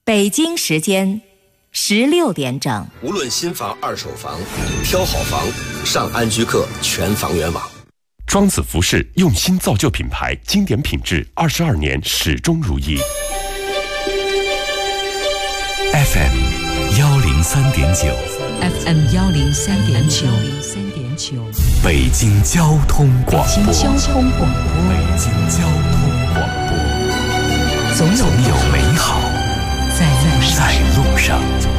北京时间16点整。 无论新房、二手房，挑好房，上安居客全房源网。 庄子服饰用心造就品牌，经典品质，22年始终如一。 FM 103.9 FM 103.9 北京交通广播。 北京交通广播，总有美好在路上。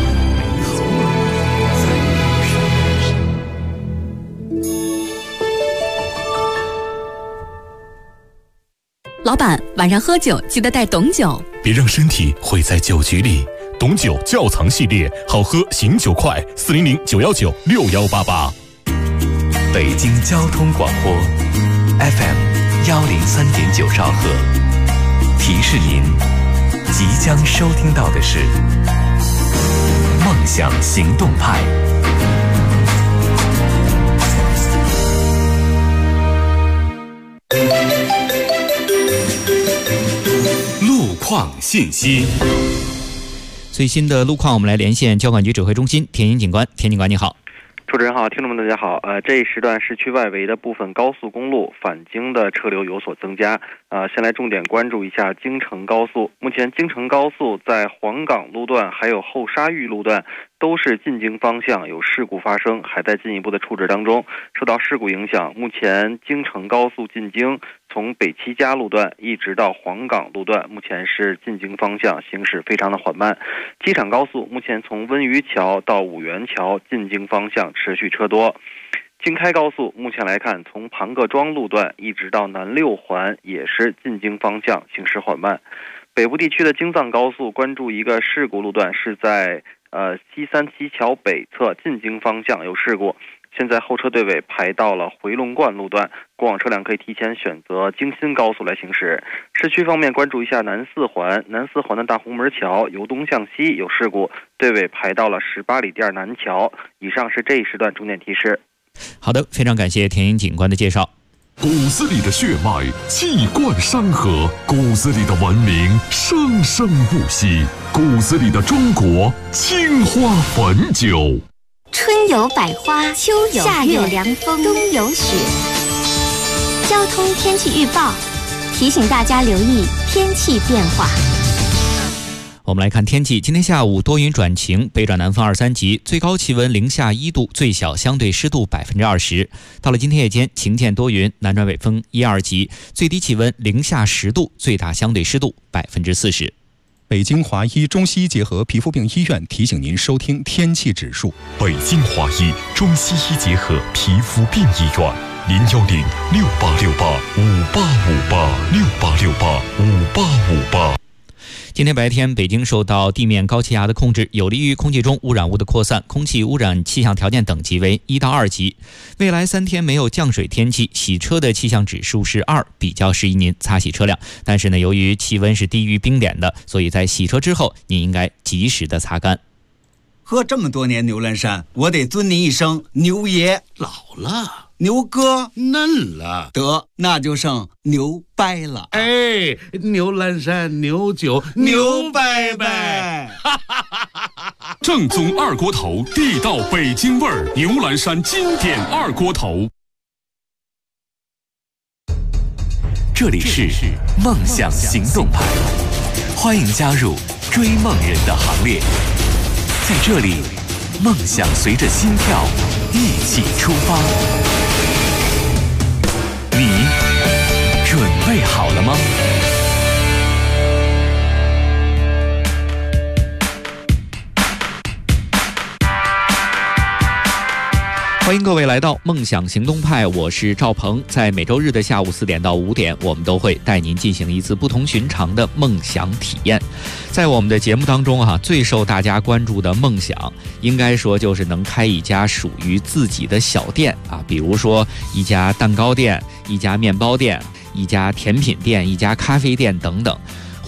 老板，晚上喝酒记得带董酒， 别让身体毁在酒局里。董酒窖藏系列，好喝醒酒快，400-919-6188。北京交通广播 FM 103.9兆赫，提示您即将收听到的是梦想行动派。路况信息。 最新的路况，我们来连线交管局指挥中心田英警官。田警官，你好。 主持人好，听众们大家好。这一时段市区外围的部分高速公路返京的车流有所增加。先来重点关注一下京承高速。目前京承高速在黄岗路段还有后沙峪路段都是进京方向有事故发生，还在进一步的处置当中。受到事故影响，目前京承高速进京从北七家路段一直到黄岗路段，目前是进京方向行驶非常的缓慢。机场高速目前从温榆桥到五元桥进京方向持续车多。京开高速目前来看，从庞各庄路段一直到南六环也是进京方向行驶缓慢。北部地区的京藏高速关注一个事故路段，是在西三旗桥北侧进京方向有事故，现在后车队尾排到了回龙观路段，过往车辆可以提前选择京新高速来行驶。市区方面关注一下南四环的大红门桥由东向西有事故，队尾排到了18里店南桥。以上是这一时段重点提示。 好的，非常感谢田英警官的介绍。 骨子里的血脉气贯山河，骨子里的文明生生不息，骨子里的中国青花汾酒。 春有百花，秋有夏有凉风，冬有雪。交通天气预报提醒大家留意天气变化。 我们来看天气，今天下午多云转晴，北转南风2、3级，最高气温零下1度，最小相对湿度20%。到了今天夜间，晴间多云，南转北风1、2级，最低气温零下10度，最大相对湿度40%。 北京华医中西医结合皮肤病医院提醒您收听天气指数。 北京华医中西医结合皮肤病医院，010-6868-5858，6858-5858。 今天白天，北京受到地面高气压的控制，有利于空气中污染物的扩散，空气污染气象条件等级为1到2级。未来3天没有降水天气，洗车的气象指数是2，比较适宜您擦洗车辆。但是呢，由于气温是低于冰点的，所以在洗车之后，您应该及时的擦干。 喝这么多年牛栏山，我得尊您一声牛爷。 老了， 牛哥嫩了， 得那就剩牛掰了。 哎，牛栏山牛酒牛掰掰， 正宗二锅头，地道北京味儿，牛栏山经典二锅头。 这里是梦想行动派，欢迎加入追梦人的行列。在这里，梦想随着心跳一起出发。你准备好了吗？ 欢迎各位来到梦想行动派，我是赵鹏。在每周日的下午4点到5点，我们都会带您进行一次不同寻常的梦想体验。在我们的节目当中最受大家关注的梦想，应该说就是能开一家属于自己的小店比如说一家蛋糕店、一家面包店、一家甜品店、一家咖啡店等等。或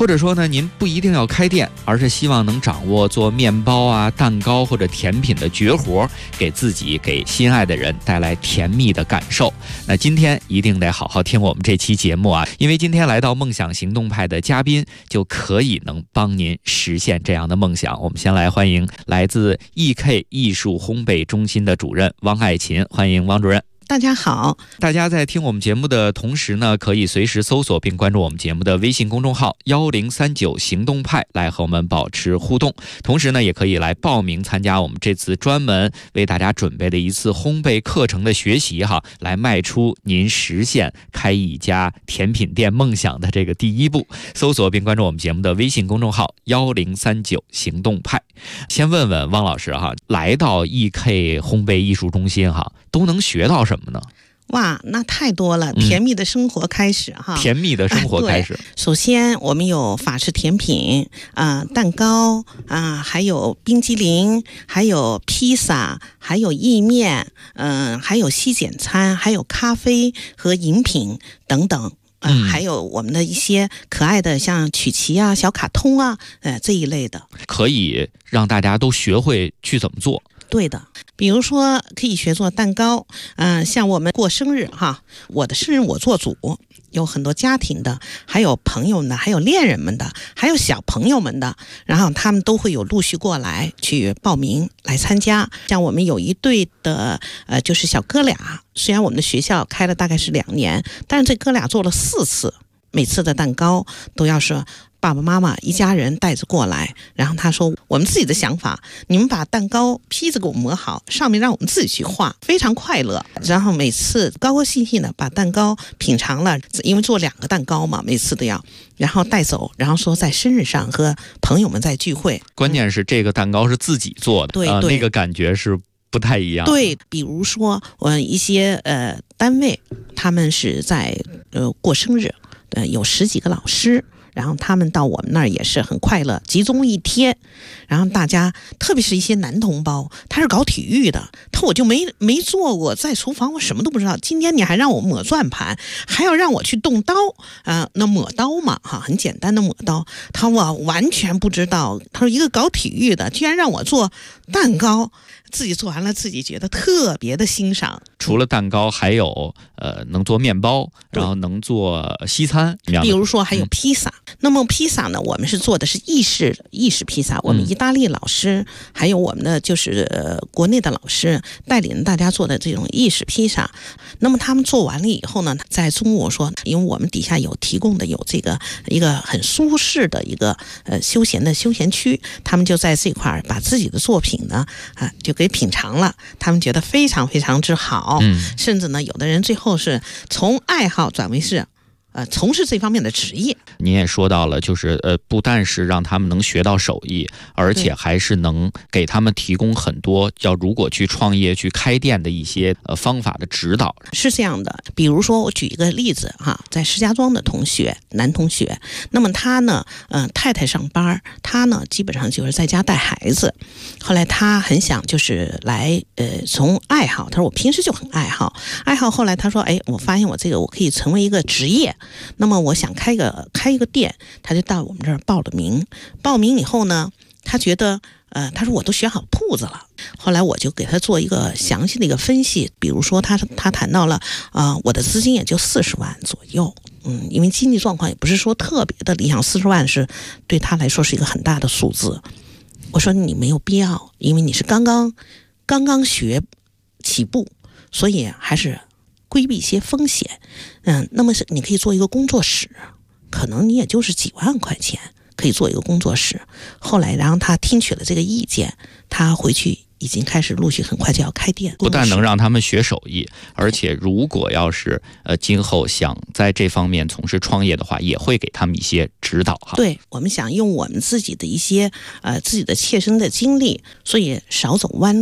或者说呢，您不一定要开店，而是希望能掌握做面包啊、蛋糕或者甜品的绝活，给自己、给心爱的人带来甜蜜的感受。那今天一定得好好听我们这期节目啊，因为今天来到梦想行动派的嘉宾，就可以能帮您实现这样的梦想。我们先来欢迎来自 EK 艺术烘焙中心的主任汪爱琴，欢迎汪主任。 大家好， 大家在听我们节目的同时呢，可以随时搜索并关注我们节目的微信公众号1039行动派，来和我们保持互动。同时呢，也可以来报名参加我们这次专门为大家准备的一次烘焙课程的学习哈，来迈出您实现开一家甜品店梦想的这个第一步。搜索并关注我们节目的微信公众号1039行动派。先问问汪老师哈，来到 EK 烘焙艺术中心哈，都能学到什么呢？ 哇，那太多了，甜蜜的生活开始哈， 甜蜜的生活开始。 首先我们有法式甜品蛋糕还有冰激凌，还有披萨，还有意面，还有西简餐，还有咖啡和饮品等等。还有我们的一些可爱的像曲奇啊、小卡通啊，这一类的， 可以让大家都学会去怎么做。 对的，比如说可以学做蛋糕，像我们过生日哈，我的生日我做主，有很多家庭的，还有朋友们的，还有恋人们的，还有小朋友们的，然后他们都会有陆续过来去报名来参加。像我们有一对的就是小哥俩，虽然我们的学校开了大概是2年，但是这哥俩做了4次，每次的蛋糕都要是爸爸妈妈一家人带着过来，然后他说我们自己的想法，你们把蛋糕坯子给我磨好，上面让我们自己去画，非常快乐。然后每次高高兴兴的把蛋糕品尝了，因为做2个蛋糕嘛，每次都要，然后带走，然后说在生日上和朋友们在聚会。 关键是这个蛋糕是自己做的， 对， 那个感觉是不太一样。 对，比如说一些单位，他们是在过生日，有10几个老师。然后他们到我们那儿也是很快乐，集中一天，然后大家特别是一些男同胞，他是搞体育的，我就没做过，在厨房我什么都不知道，今天你还让我抹转盘，还要让我去动刀那抹刀嘛哈，很简单的抹刀，我完全不知道。他说一个搞体育的居然让我做蛋糕，自己做完了自己觉得特别的欣赏。 除了蛋糕还有能做面包，然后能做西餐， 比如说还有披萨。那么披萨呢，我们是做的是意式披萨，我们意大利老师还有我们的就是国内的老师带领大家做的这种意式披萨。那么他们做完了以后呢，在中午说，因为我们底下有提供的有这个一个很舒适的一个休闲区，他们就在这块把自己的作品呢就给品尝了，他们觉得非常非常之好。甚至呢有的人最后是从爱好转为是从事这方面的职业。 您也说到了，就是不但是让他们能学到手艺，而且还是能给他们提供很多如果去创业去开店的一些方法的指导。 是这样的，比如说我举一个例子哈，在石家庄的男同学，那么他呢太太上班，他呢基本上就是在家带孩子。后来他很想就是来从爱好，他说我平时就很爱好，后来他说我发现我这个我可以成为一个职业，那么我想开一个店，他就到我们这儿报了名。报名以后呢，他觉得他说我都选好铺子了。后来我就给他做一个详细的一个分析，比如说他谈到了我的资金也就40万左右，因为经济状况也不是说特别的理想，40万是对他来说是一个很大的数字。我说你没有必要，因为你是刚刚学起步，所以还是规避一些风险。那么你可以做一个工作室，可能你也就是几万块钱可以做一个工作室。后来然后他听取了这个意见，他回去已经开始陆续很快就要开店。 不但能让他们学手艺，而且如果要是今后想在这方面从事创业的话，也会给他们一些指导哈。 对，我们想用我们自己的一些自己的切身的经历，所以少走弯路。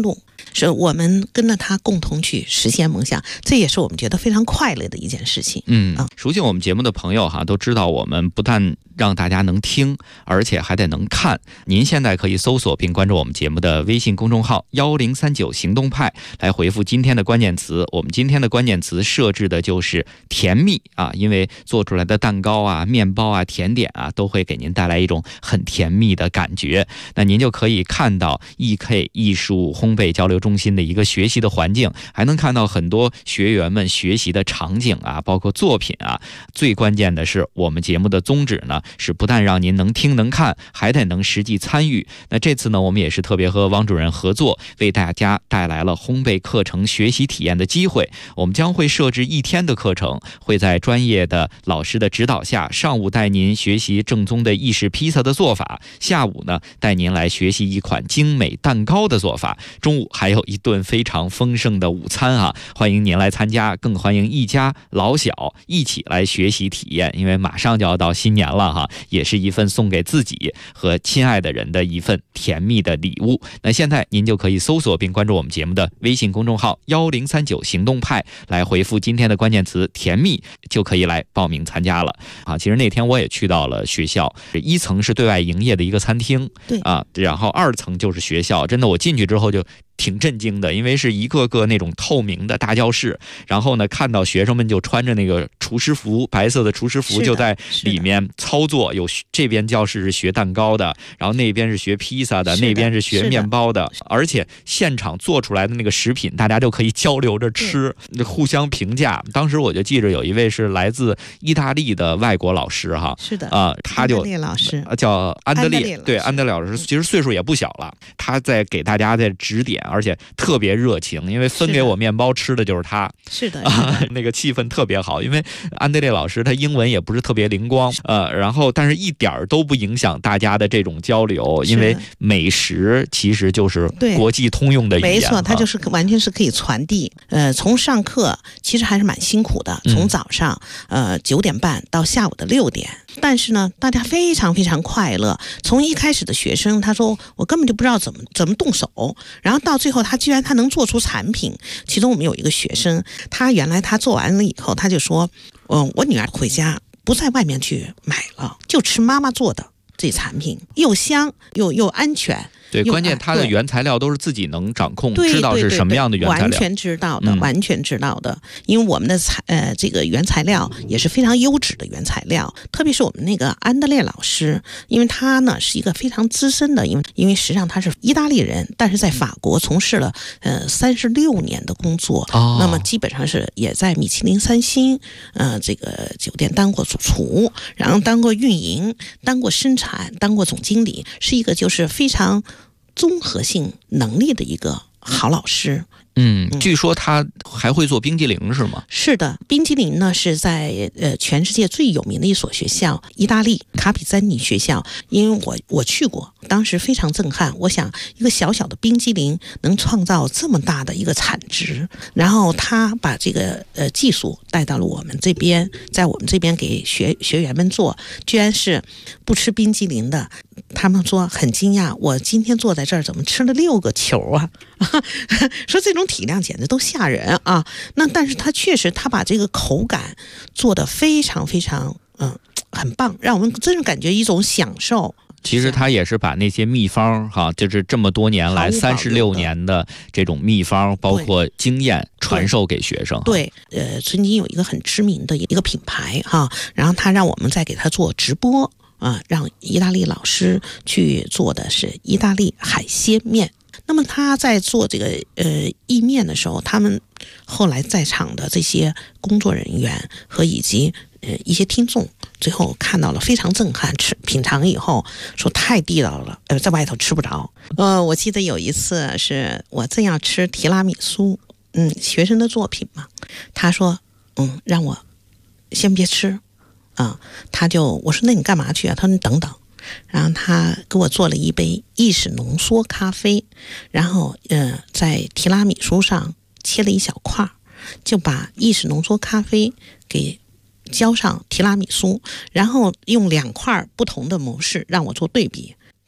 是我们跟着他共同去实现梦想，这也是我们觉得非常快乐的一件事情。 熟悉我们节目的朋友都知道我们不但让大家能听，而且还得能看。您现在可以搜索并关注我们节目的微信公众号1039行动派，来回复今天的关键词。我们今天的关键词设置的就是甜蜜因为做出来的蛋糕面包甜点都会给您带来一种很甜蜜的感觉。那您就可以看到 EK 艺术烘焙交流中心的一个学习的环境，还能看到很多学员们学习的场景包括作品最关键的是我们节目的宗旨呢，是不但让您能听能看，还得能实际参与。那这次呢，我们也是特别和王主任合作，为大家带来了烘焙课程学习体验的机会。我们将会设置1天的课程，会在专业的老师的指导下，上午带您学习正宗的意式披萨的做法，下午呢带您来学习一款精美蛋糕的做法，中午还有一顿非常丰盛的午餐欢迎您来参加，更欢迎一家老小一起来学习体验。因为马上就要到新年了也是一份送给自己和亲爱的人的一份甜蜜的礼物。那现在您就可以搜索并关注我们节目的微信公众号1039行动派，来回复今天的关键词甜蜜，就可以来报名参加了其实那天我也去到了学校，1层是对外营业的一个餐厅， 对然后2层就是学校。真的我进去之后就挺震惊的，因为是一个个那种透明的大教室，然后呢看到学生们就穿着那个厨师服，白色的厨师服，就在里面操作。有这边教室是学蛋糕的，然后那边是学披萨的，那边是学面包的，而且现场做出来的那个食品大家就可以交流着吃，互相评价。当时我就记着有一位是来自意大利的外国老师是的他就安德烈老师叫安德烈，对，安德烈老师其实岁数也不小了，他在给大家在指点，而且特别热情，因为分给我面包吃的就是他， 是的那个气氛特别好。因为安德烈老师他英文也不是特别灵光然后但是一点都不影响大家的这种交流，因为美食其实就是国际通用的语言， 没错，它就是完全是可以传递。从上课其实还是蛮辛苦的，从早上9点半到下午的6点，但是呢大家非常非常快乐。从一开始的学生他说我根本就不知道怎么动手，然后到最后他居然能做出产品。其中我们有一个学生，他原来他做完了以后他就说我女儿回家不在外面去买了，就吃妈妈做的这产品，又香又安全。 对，关键它的原材料都是自己能掌控，知道是什么样的原材料， 完全知道的，完全知道的。因为我们的这个原材料也是非常优质的原材料，特别是我们那个安德烈老师，因为他呢是一个非常资深的，因为实际上他是意大利人，但是在法国从事了36年的工作，那么基本上是也在米其林3星这个酒店当过主厨，然后当过运营，当过生产，当过总经理，是一个就是非常综合性能力的一个好老师。 据说他还会做冰激凌是吗？ 是的，冰激凌呢是在全世界最有名的一所学校，意大利卡比赞尼学校。因为我去过，当时非常震撼。我想一个小小的冰激凌能创造这么大的一个产值，然后他把这个技术带到了我们这边，在我们这边给学员们做，居然是不吃冰激凌的。他们说很惊讶，我今天坐在这儿怎么吃了6个球啊？说这种体量简直都吓人啊！那但是他确实他把这个口感做得非常非常很棒，让我们真是感觉一种享受。 其实他也是把那些秘方就是这么多年来36年的这种秘方，包括经验传授给学生。 对，曾经有一个很知名的一个品牌然后他让我们再给他做直播让意大利老师去做的是意大利海鲜面。那么他在做这个意面的时候，他们后来在场的这些工作人员和以及一些听众，最后看到了非常震撼，品尝以后说太地道了，在外头吃不着。我记得有一次是我正要吃提拉米苏，学生的作品嘛，他说让我先别吃我说那你干嘛去啊？他说你等等。然后他给我做了一杯意式浓缩咖啡，然后在提拉米苏上切了一小块，就把意式浓缩咖啡给浇上提拉米苏，然后用2块不同的模式让我做对比。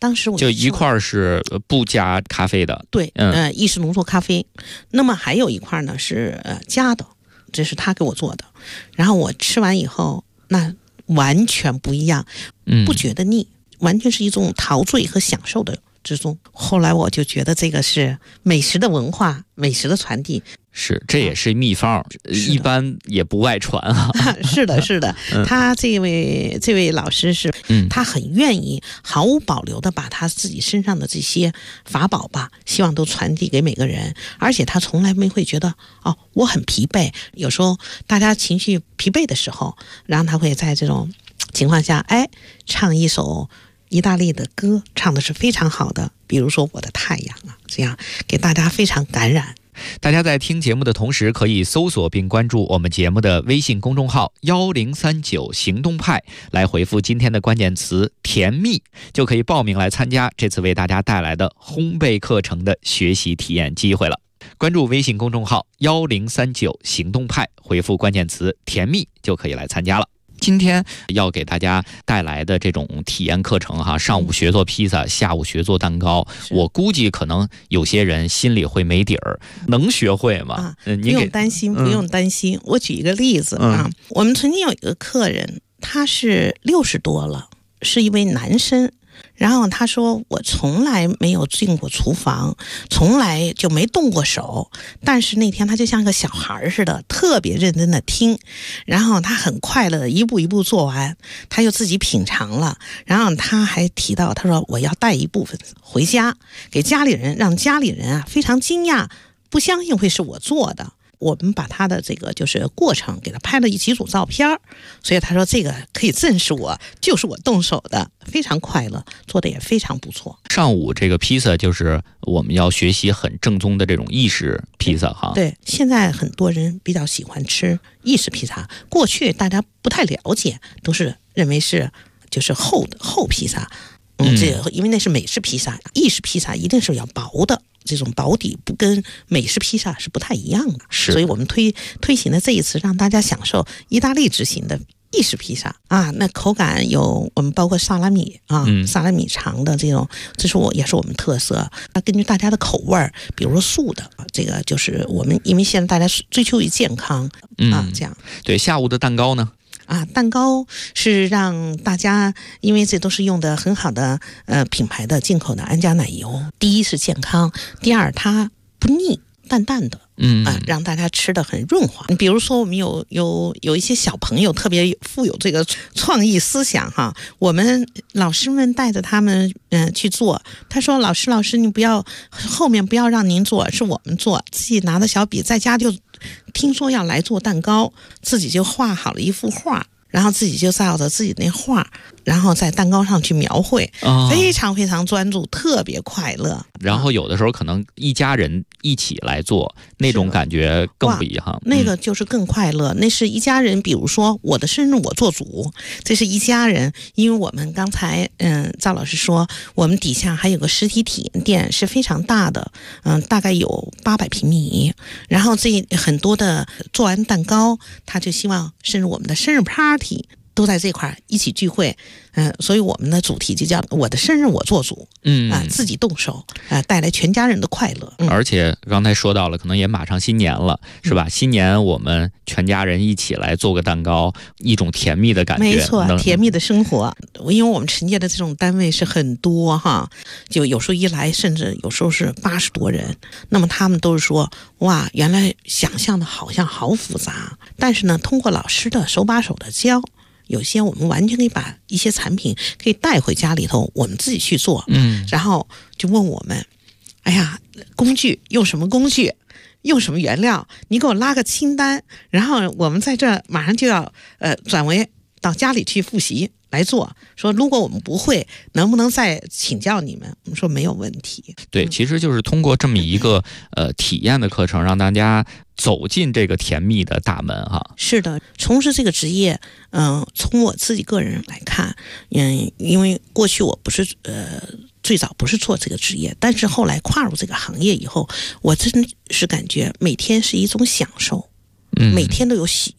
当时我就一块是不加咖啡的， 对，意式浓缩咖啡。那么还有一块呢是加的，这是他给我做的。然后我吃完以后，那完全不一样，不觉得腻，完全是一种陶醉和享受的之中。后来我就觉得这个是美食的文化，美食的传递。 是，这也是秘方，一般也不外传啊。 是的，是的，他这位老师是，他很愿意毫无保留的把他自己身上的这些法宝吧，希望都传递给每个人，而且他从来没会觉得我很疲惫。有时候大家情绪疲惫的时候，然后他会在这种情况下，唱一首意大利的歌，唱的是非常好的，比如说《我的太阳》啊，这样给大家非常感染。 大家在听节目的同时，可以搜索并关注我们节目的微信公众号1039行动派，来回复今天的关键词甜蜜，就可以报名来参加这次为大家带来的烘焙课程的学习体验机会了。关注微信公众号1039行动派，回复关键词甜蜜，就可以来参加了。今天要给大家带来的这种体验课程哈，上午学做披萨，下午学做蛋糕，我估计可能有些人心里会没底儿，能学会吗？ 不用担心，不用担心。我举一个例子啊，我们曾经有一个客人，他是60多了，是一位男生。然后他说，我从来没有进过厨房，从来就没动过手，但是那天他就像个小孩似的，特别认真的听，然后他很快乐的一步一步做完，他又自己品尝了，然后他还提到，他说我要带一部分回家给家里人，让家里人非常惊讶，不相信会是我做的。我们把他的这个就是过程给他拍了几组照片，所以他说这个可以证实我就是我动手的，非常快乐，做的也非常不错。 上午这个披萨就是我们要学习很正宗的这种意式披萨哈。 对，现在很多人比较喜欢吃意式披萨，过去大家不太了解，都是认为是就是厚披萨，因为那是美式披萨，意式披萨一定是要薄的。这种薄底不跟美式披萨是不太一样的，所以我们推行的这一次让大家享受意大利之行的意式披萨啊，那口感有我们包括萨拉米啊，萨拉米肠的这种，这是也是我们特色。那根据大家的口味儿，比如说素的，这个就是我们因为现在大家追求于健康这样。 对，下午的蛋糕呢？ 蛋糕是让大家，因为这都是用的很好的品牌的进口的安佳奶油。第一是健康，第二它不腻，淡淡的，让大家吃的很润滑。比如说我们有一些小朋友特别富有这个创意思想哈，我们老师们带着他们去做。他说老师你不要后面不要让您做，是我们做，自己拿着小笔在家就听说要来做蛋糕，自己就画好了一幅画，然后自己就照着自己那画，然后在蛋糕上去描绘，非常非常专注，特别快乐。 然后有的时候可能一家人一起来做，那种感觉更不一样。 那个就是更快乐，那是一家人。比如说我的生日我做主，这是一家人。因为我们刚才赵老师说，我们底下还有个实体体验店是非常大的，大概有800平米。然后这很多的做完蛋糕，他就希望甚至我们的生日 party都在这块一起聚会，所以我们的主题就叫我的生日我做主，自己动手，带来全家人的快乐。 而且刚才说到了，可能也马上新年了，是吧？新年我们全家人一起来做个蛋糕，一种甜蜜的感觉。 没错，甜蜜的生活。因为我们承接的这种单位是很多哈，就有时候一来，甚至有时候是80多人，那么他们都是说，哇，原来想象的好像好复杂，但是呢，通过老师的手把手的教。有些我们完全可以把一些产品可以带回家里头，我们自己去做，然后就问我们，哎呀，工具用什么工具，用什么原料，你给我拉个清单，然后我们在这马上就要转为到家里去复习来做，说如果我们不会，能不能再请教你们？我们说没有问题。 对，其实就是通过这么一个体验的课程，让大家走进这个甜蜜的大门哈。 是的，从事这个职业，从我自己个人来看，因为过去我不是最早不是做这个职业，但是后来跨入这个行业以后，我真是感觉每天是一种享受，每天都有喜悦。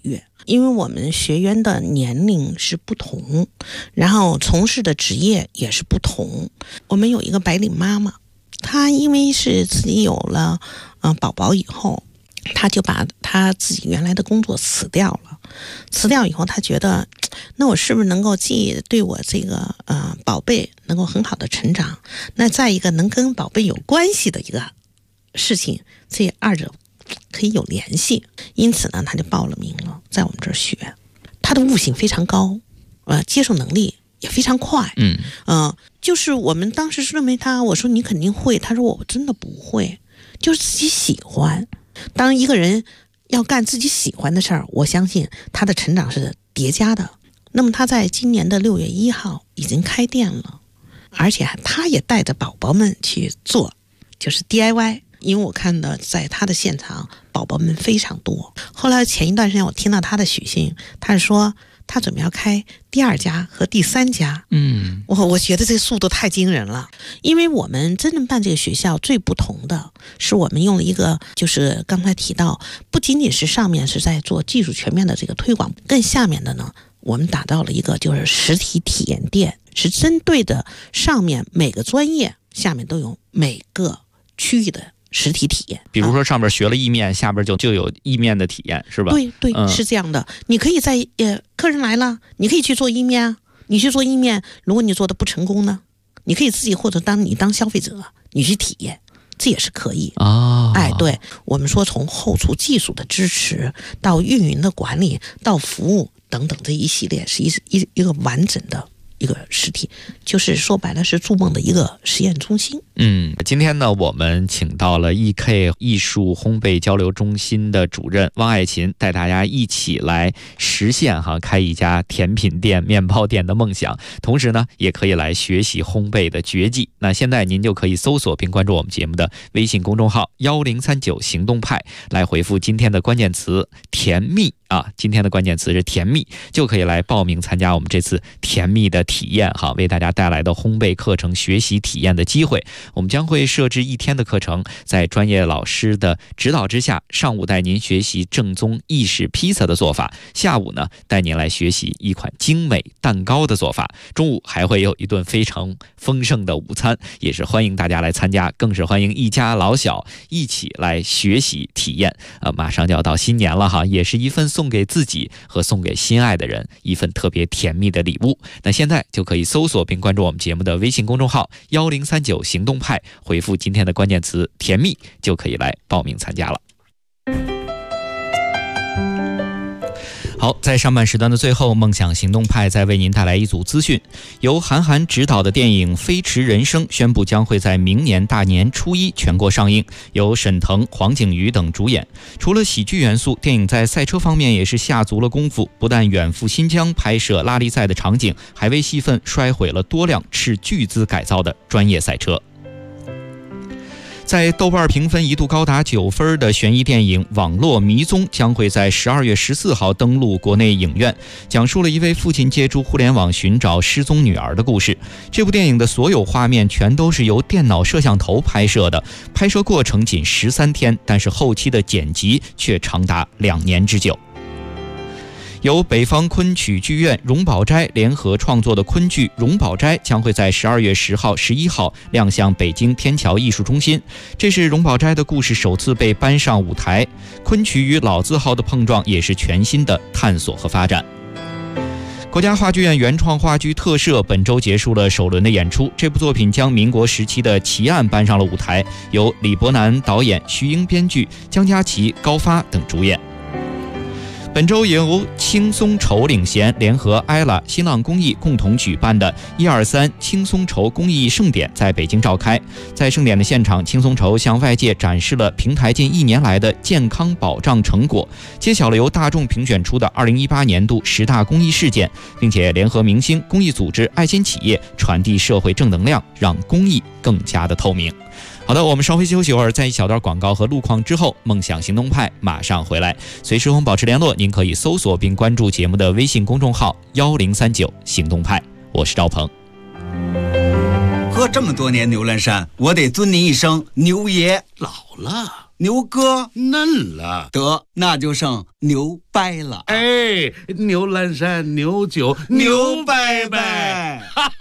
因为我们学员的年龄是不同，然后从事的职业也是不同。我们有一个白领妈妈，她因为是自己有了宝宝以后，她就把她自己原来的工作辞掉了。辞掉以后，她觉得那我是不是能够既对我这个宝贝能够很好的成长，那再一个能跟宝贝有关系的一个事情，这二者可以有联系。因此呢，他就报了名了，在我们这儿学。他的悟性非常高，接受能力也非常快。就是我们当时认为他，我说你肯定会，他说我真的不会，就是自己喜欢。当一个人要干自己喜欢的事儿，我相信他的成长是叠加的。那么他在今年的6月1号已经开店了，而且他也带着宝宝们去做，就是 DIY。因为我看的在他的现场，宝宝们非常多。后来前一段时间我听到他的许信，他是说他准备要开第2家和第3家。我觉得这个速度太惊人了。因为我们真正办这个学校最不同的是，我们用了一个就是刚才提到，不仅仅是上面是在做技术全面的这个推广，更下面的呢，我们打造了一个就是实体体验店，是针对的上面每个专业，下面都有每个区域的实体体验。 比如说上边学了意面，下边就有意面的体验，是吧？ 对，是这样的。你可以在客人来了，你可以去做意面啊。你去做意面，如果你做的不成功呢，你可以自己或者当消费者，你去体验，这也是可以对，我们说从后厨技术的支持到运营的管理到服务等等这一系列，是一个完整的一个实体，就是说白了是筑梦的一个实验中心。 今天呢，我们请到了 EK 艺术烘焙交流中心的主任汪爱琴，带大家一起来实现开一家甜品店、面包店的梦想，同时呢，也可以来学习烘焙的绝技。那现在您就可以搜索并关注我们节目的微信公众号1039行动派，来回复今天的关键词甜蜜今天的关键词是甜蜜，就可以来报名参加我们这次甜蜜的体验为大家带来的烘焙课程学习体验的机会。我们将会设置1天的课程，在专业老师的指导之下，上午带您学习正宗意式披萨的做法，下午呢带您来学习一款精美蛋糕的做法，中午还会有一顿非常丰盛的午餐，也是欢迎大家来参加，更是欢迎一家老小一起来学习体验。马上就要到新年了也是一份送给自己和送给心爱的人一份特别甜蜜的礼物。那现在就可以搜索并关注我们节目的微信公众号1039行动派，回复今天的关键词甜蜜，就可以来报名参加了。好，在上半时段的最后，梦想行动派再为您带来一组资讯。由韩寒执导的电影《飞驰人生》宣布将会在明年大年初1全国上映，由沈腾、黄景瑜等主演。除了喜剧元素，电影在赛车方面也是下足了功夫，不但远赴新疆拍摄拉力赛的场景，还为戏份摔毁了多辆斥巨资改造的专业赛车。在豆瓣评分一度高达9分的悬疑电影《网络迷踪》将会在12月14号登陆国内影院，讲述了一位父亲借助互联网寻找失踪女儿的故事。这部电影的所有画面全都是由电脑摄像头拍摄的，拍摄过程仅13天，但是后期的剪辑却长达2年之久。由北方昆曲剧院荣宝斋联合创作的昆剧《荣宝斋》将会在12月10号、11号亮相北京天桥艺术中心。这是荣宝斋的故事首次被搬上舞台，昆曲与老字号的碰撞也是全新的探索和发展。国家话剧院原创话剧特摄本周结束了首轮的演出，这部作品将民国时期的奇案搬上了舞台，由李伯南导演、徐英编剧，江佳琪、高发等主演。本周也由轻松筹领衔联合 ella 新浪公益共同举办的123轻松筹公益盛典在北京召开。在盛典的现场，轻松筹向外界展示了平台近1年来的健康保障成果，揭晓了由大众评选出的2018年度10大公益事件，并且联合明星、公益组织、爱心企业传递社会正能量，让公益更加的透明。好的，我们稍微休息一会儿，在一小段广告和路况之后，梦想行动派马上回来。随时和我们保持联络，您可以搜索并关注节目的微信公众号1039行动派，我是赵鹏。 喝这么多年牛栏山，我得尊您一声牛爷。 老了牛哥嫩了， 得那就剩牛掰了。 哎，牛栏山牛酒牛掰掰。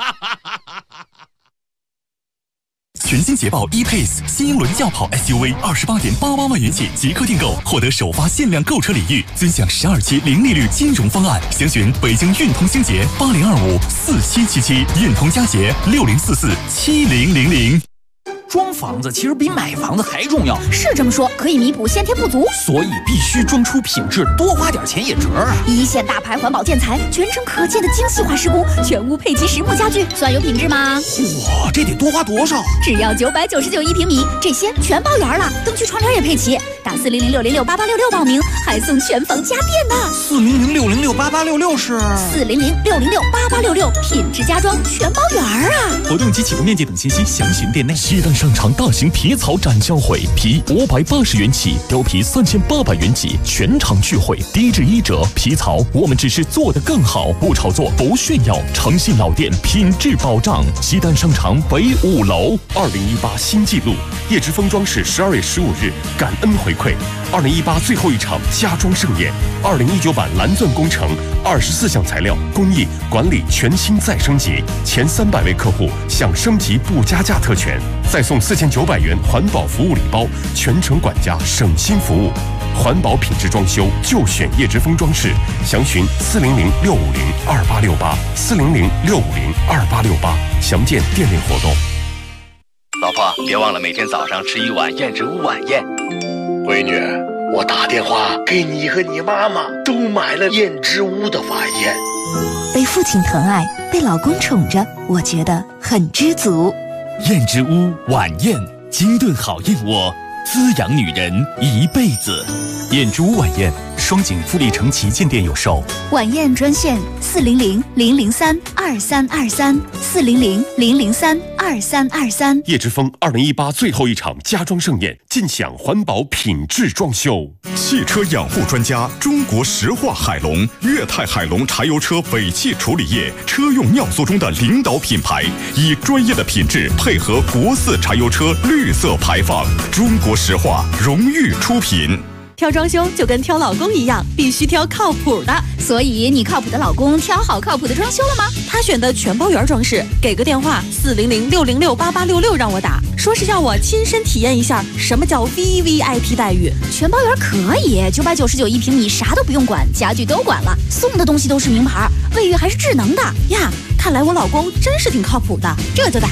全新捷豹 E-Pace 新英伦轿跑 SUV28.88万元起即刻订购，获得首发限量购车礼遇，尊享12期零利率金融方案。详询北京运通星捷80254777，运通佳捷60447000。 装房子其实比买房子还重要， 是这么说，可以弥补先天不足， 所以必须装出品质，多花点钱也值啊！ 一线大牌环保建材，全程可见的精细化施工，全屋配齐实木家具，算有品质吗？ 哇，这得多花多少？ 只要999一平米，这些全包圆了，灯具窗帘也配齐。打400-606-8866报名，还送全房家电呢。 400-606-8866是 400-606-8866，品质家装全包圆啊！ 活动及启动面积等信息详询店内。西单商场大型皮草展销会，皮580元起，貂皮3800元起，全场聚会，低至1折。皮草我们只是做得更好，不炒作，不炫耀，诚信老店，品质保障。西单商场北5楼。 2018新纪录，叶之峰装饰12月15日感恩回馈，2018最后一场家装盛宴，2019版蓝钻工程24项材料工艺管理全新再升级，前300位客户享升级不加价特权，再送4900元环保服务礼包，全程管家省心服务。环保品质装修就选叶之峰装饰，详询400-650-2868，400-650-2868，详见店内活动。 老婆，别忘了每天早上吃一碗燕之屋晚宴。 闺女，我打电话给你和你妈妈都买了燕之屋的晚宴。 被父亲疼爱，被老公宠着，我觉得很知足。 燕之屋晚宴，精炖好燕窝，滋养女人一辈子。燕之屋晚宴，双井富力城旗舰店有售。 晚宴专线400-003-2323，400-003-2323。 叶之峰2018最后一场家装盛宴，尽享环保品质装修。 汽车养护专家，中国石化海龙、粤泰海龙柴油车尾气处理液车用尿素中的领导品牌，以专业的品质配合国4柴油车绿色排放。中国石化荣誉出品。 挑装修就跟挑老公一样，必须挑靠谱的。 所以你靠谱的老公挑好靠谱的装修了吗？ 他选的全包圆装饰，给个电话400-606-8866让我打，说是要我亲身体验一下什么叫 VVIP 待遇。 全包圆可以999一平米，啥都不用管，家具都管了，送的东西都是名牌，卫浴还是智能的呀。看来我老公真是挺靠谱的，这就打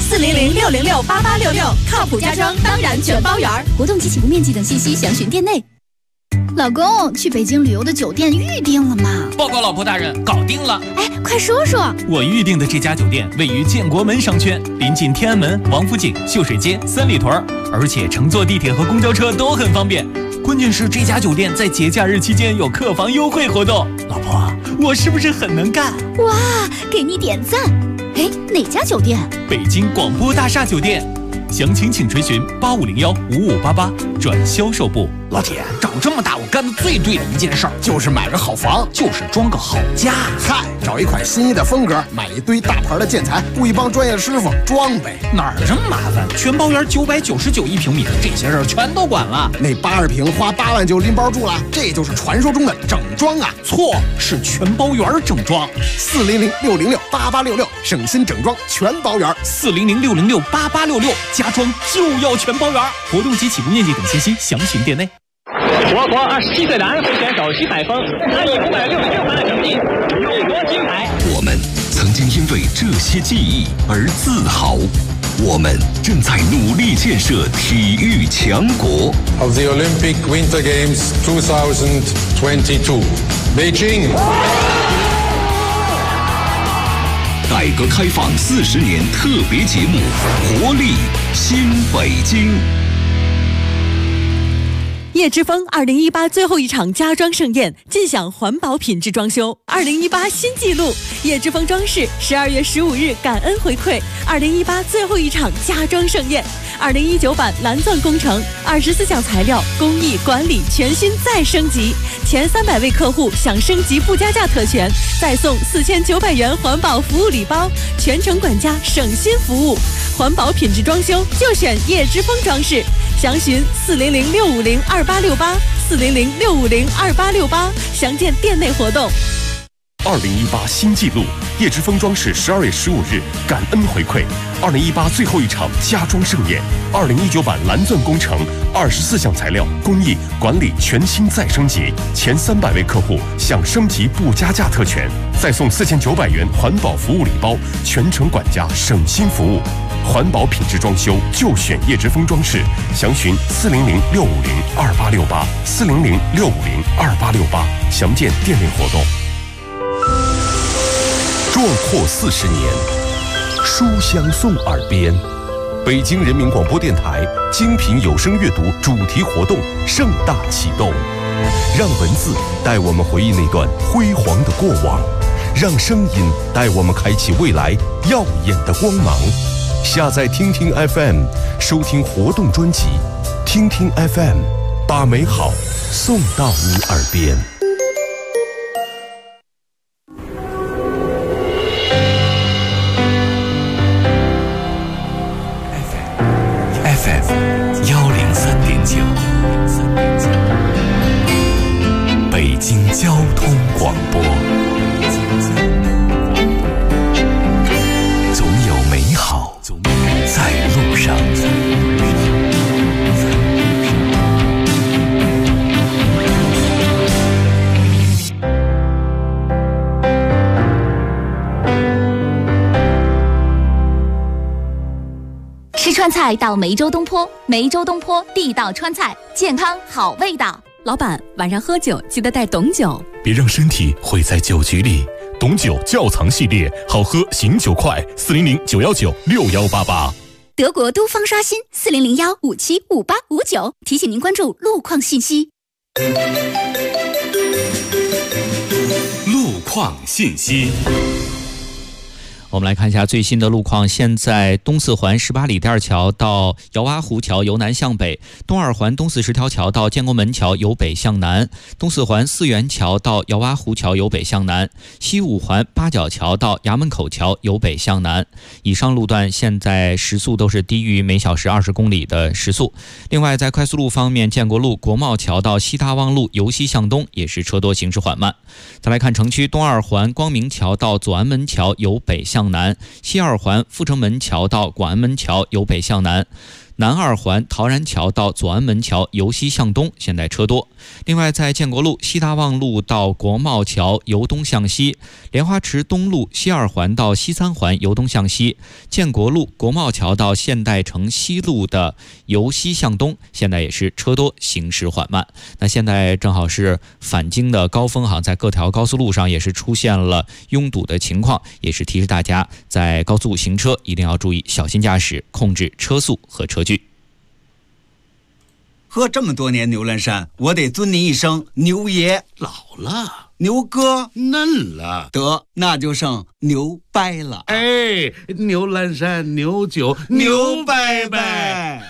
400-606-8866，靠谱家装当然全包圆。 活动及起步面积等信息详询店内。老公，去北京旅游的酒店预定了吗？ 报告老婆大人，搞定了。 哎，快说说。 我预定的这家酒店位于建国门商圈，临近天安门、王府井、秀水街、三里屯，而且乘坐地铁和公交车都很方便。关键是这家酒店在节假日期间有客房优惠活动。老婆，我是不是很能干？ 哇，给你点赞。哎，哪家酒店？ 北京广播大厦酒店。详情请垂询8501-5588转销售部。 老铁，长这么大我干的最对的一件事儿就是买个好房，就是装个好家。 嗨，找一款心仪的风格，买一堆大牌的建材，雇一帮专业师傅装呗。 哪儿这么麻烦？全包圆999一平米，这些事儿全都管了。 那80平花8万就拎包住了，这就是传说中的整装啊！ 错，是全包圆整装。 400-606-8866，省心整装全包圆。 400-606-8866，家装就要全包圆。活动及起步面积等信息详询店内。 我国27岁的安徽选手徐海峰，他以566分的成绩勇夺金牌。 我们曾经因为这些记忆而自豪，我们正在努力建设体育强国。 Of the Olympic Winter Games 2022, Beijing。 改革开放40年特别节目，活力新北京。 叶之峰2018最后一场家装盛宴，尽享环保品质装修。2018新纪录，叶之峰装饰12月15日感恩回馈。2018最后一场家装盛宴 2019版蓝钻工程，24项材料、工艺、管理全新再升级，前300位客户享升级不加价特权，再送4900元环保服务礼包，全程管家省心服务，环保品质装修就选叶之峰装饰，详询400-650-2868，400-650-2868，详见店内活动。 2018新纪录，叶之峰装饰12月15日感恩回馈2018最后一场家装盛宴，2019版蓝钻工程24项材料、工艺、管理全新再升级，前300位客户享升级不加价特权，再送4900元环保服务礼包，全程管家省心服务，环保品质装修就选叶之峰装饰，详询400-650-2868，400-650-2868，详见店内活动。 壮阔40年，书香送耳边。北京人民广播电台精品有声阅读主题活动盛大启动，让文字带我们回忆那段辉煌的过往，让声音带我们开启未来耀眼的光芒。下载听听 FM， 收听活动专辑，听听 FM， 把美好送到你耳边。 北京交通广播，总有美好在路上。 吃川菜到梅州东坡，梅州东坡地道川菜，健康好味道。 老板，晚上喝酒记得带董酒， 别让身体毁在酒局里。董酒窖藏系列，好喝醒酒快，400-919-6188。 德国都方刷新，400-157-5859。提醒您关注路况信息。 路况信息。 我们来看一下最新的路况。现在东四环18里店桥到姚洼湖桥由南向北，东二环东四十条桥到建国门桥由北向南，东四环四元桥到姚洼湖桥由北向南，西五环八角桥到衙门口桥由北向南。以上路段现在时速都是低于每小时20公里的时速。另外在快速路方面，建国路国贸桥到西大望路由西向东也是车多行驶缓慢。再来看城区，东二环光明桥到左安门桥由北向南，西二环阜成门桥到广安门桥由北向南，南二环陶然桥到左安门桥由西向东，现在车多。另外在建国路西大望路到国贸桥由东向西，莲花池东路西二环到西三环由东向西，建国路国贸桥到现代城西路的由西向东，现在也是车多行驶缓慢。那现在正好是返京的高峰在各条高速路上也是出现了拥堵的情况，也是提示大家在高速行车一定要注意小心驾驶，控制车速和车距。 喝这么多年牛栏山，我得尊您一声牛爷。 老了， 牛哥嫩了， 得那就剩牛掰了。 哎，牛栏山牛酒牛掰掰。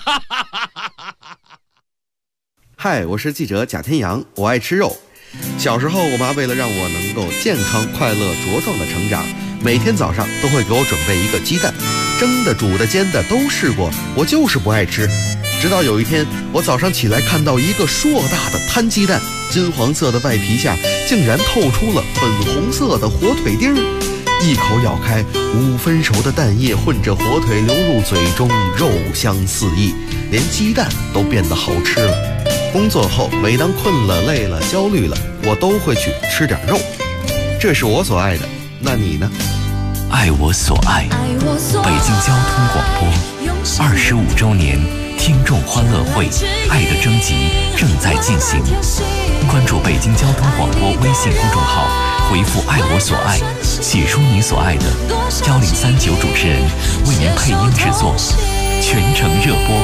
嗨，我是记者贾天阳，我爱吃肉。小时候，我妈为了让我能够健康、快乐、茁壮的成长，每天早上都会给我准备一个鸡蛋，蒸的、煮的、煎的都试过，我就是不爱吃。直到有一天，我早上起来看到一个硕大的摊鸡蛋，金黄色的外皮下竟然透出了粉红色的火腿丁儿，一口咬开，5分熟的蛋液混着火腿流入嘴中，肉香四溢，连鸡蛋都变得好吃了。工作后，每当困了、累了、焦虑了，我都会去吃点肉，这是我所爱的。那你呢？ 爱我所爱，北京交通广播25周年听众欢乐会爱的征集正在进行，关注北京交通广播微信公众号，回复爱我所爱，写出你所爱的，1039主持人为您配音制作，全程热播。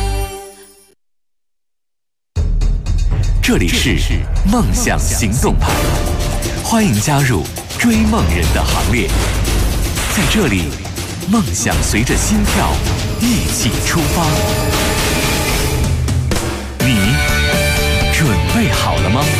这里是梦想行动派，欢迎加入追梦人的行列。在这里，梦想随着心跳一起出发。你准备好了吗？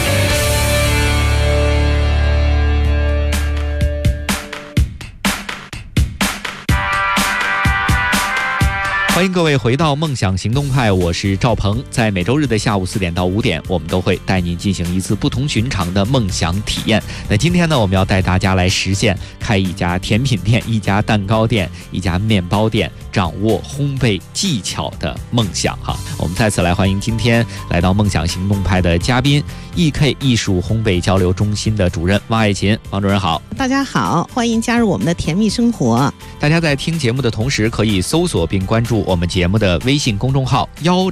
欢迎各位回到梦想行动派，我是赵鹏。在每周日的下午4点到5点，我们都会带您进行一次不同寻常的梦想体验。那今天呢，我们要带大家来实现开一家甜品店、一家蛋糕店、一家面包店，掌握烘焙技巧的梦想哈。我们再次来欢迎今天来到梦想行动派的嘉宾，EK 艺术烘焙交流中心的主任汪爱琴。汪主任好。 大家好，欢迎加入我们的甜蜜生活。 大家在听节目的同时，可以搜索并关注我们节目的微信公众号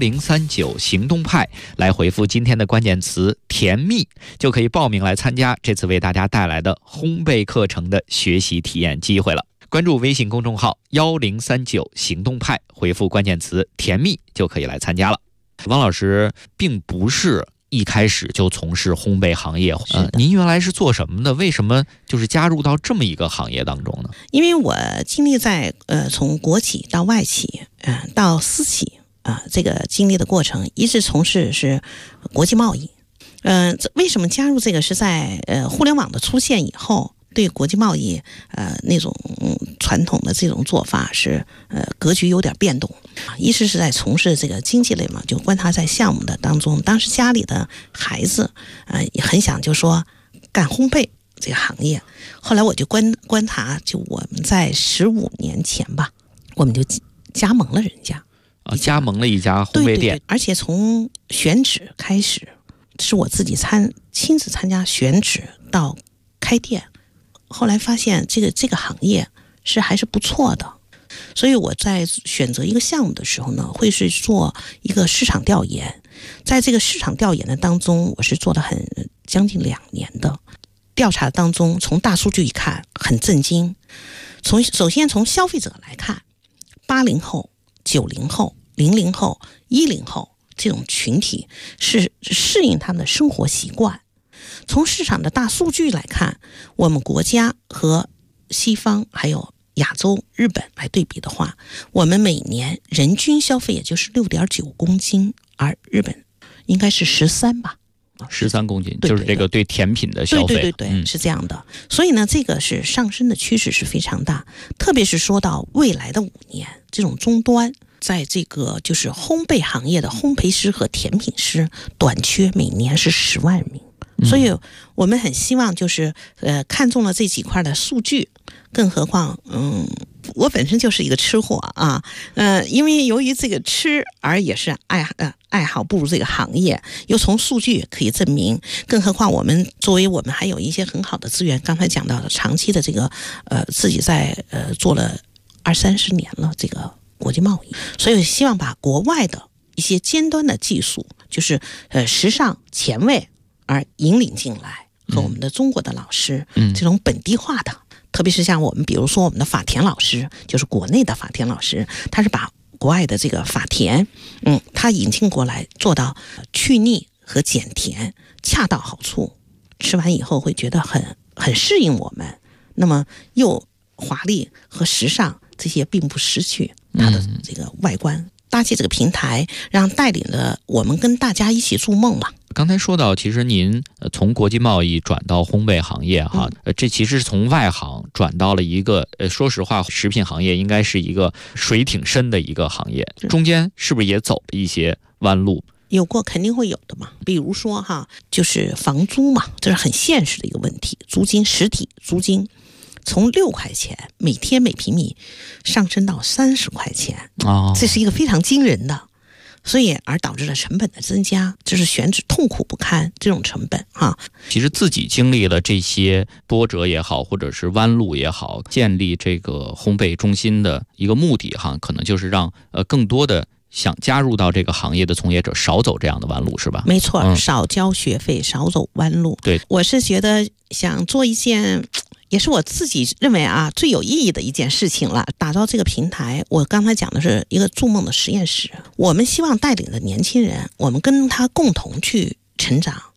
1039行动派，来回复今天的关键词甜蜜，就可以报名来参加这次为大家带来的烘焙课程的学习体验机会了。关注微信公众号1039行动派，回复关键词甜蜜就可以来参加了。汪老师并不是一开始就从事烘焙行业，您原来是做什么的？为什么就是加入到这么一个行业当中呢？ 因为我经历在从国企到外企，到私企这个经历的过程，一直从事是国际贸易。为什么加入这个是在互联网的出现以后，对国际贸易那种传统的这种做法是格局有点变动。一直是在从事这个经济类嘛，就观察在项目的当中，当时家里的孩子也很想就说干烘焙这个行业。后来我就观察，就我们在15年前吧，我们就加盟了人家加盟了一家烘焙店。 对，而且从选址开始是我自己亲自参加选址到开店。后来发现这个行业还是不错的，所以我在选择一个项目的时候呢，会是做一个市场调研。在这个市场调研的当中，我是做了将近2年的调查当中，从大数据一看很震惊。首先从消费者来看，80后、90后、00后、10后这种群体是适应他们的生活习惯。从市场的大数据来看，我们国家和西方还有亚洲日本来对比的话，我们每年人均消费也就是 6.9 公斤，而日本应该是13吧 ，13公斤，就是这个对甜品的消费。 对，是这样的。所以呢，这个是上升的趋势是非常大，特别是说到未来的5年，这种终端在这个就是烘焙行业的烘焙师和甜品师短缺，每年是10万名。所以我们很希望就是看中了这几块的数据，更何况我本身就是一个吃货啊，因为由于这个吃而也是爱好步入这个行业，又从数据可以证明，更何况我们还有一些很好的资源，刚才讲到的长期的这个自己在做了20-30年了这个国际贸易，所以希望把国外的一些尖端的技术，就是时尚前卫而引领进来，和我们的中国的老师这种本地化的，特别是像我们比如说我们的法田老师，就是国内的法田老师，他是把国外的这个法田他引进过来，做到去腻和减甜恰到好处，吃完以后会觉得很适应我们，那么又华丽和时尚这些并不失去它的这个外观。搭建这个平台，让带领了我们跟大家一起筑梦嘛。 刚才说到，其实您从国际贸易转到烘焙行业哈，这其实是从外行转到了一个说实话，食品行业应该是一个水挺深的一个行业，中间是不是也走了一些弯路？ 有过，肯定会有的嘛。比如说就是房租嘛，这是很现实的一个问题，实体租金从6块钱每天每平米上升到30块钱，这是一个非常惊人的，所以而导致了成本的增加，这是选址痛苦不堪这种成本其实自己经历了这些波折也好，或者是弯路也好，建立这个烘焙中心的一个目的可能就是让更多的想加入到这个行业的从业者少走这样的弯路，是吧？ 没错，少交学费，少走弯路。 对， 我是觉得想做一件也是我自己认为最有意义的一件事情了。打造这个平台，我刚才讲的是一个筑梦的实验室，我们希望带领的年轻人，我们跟他共同去成长，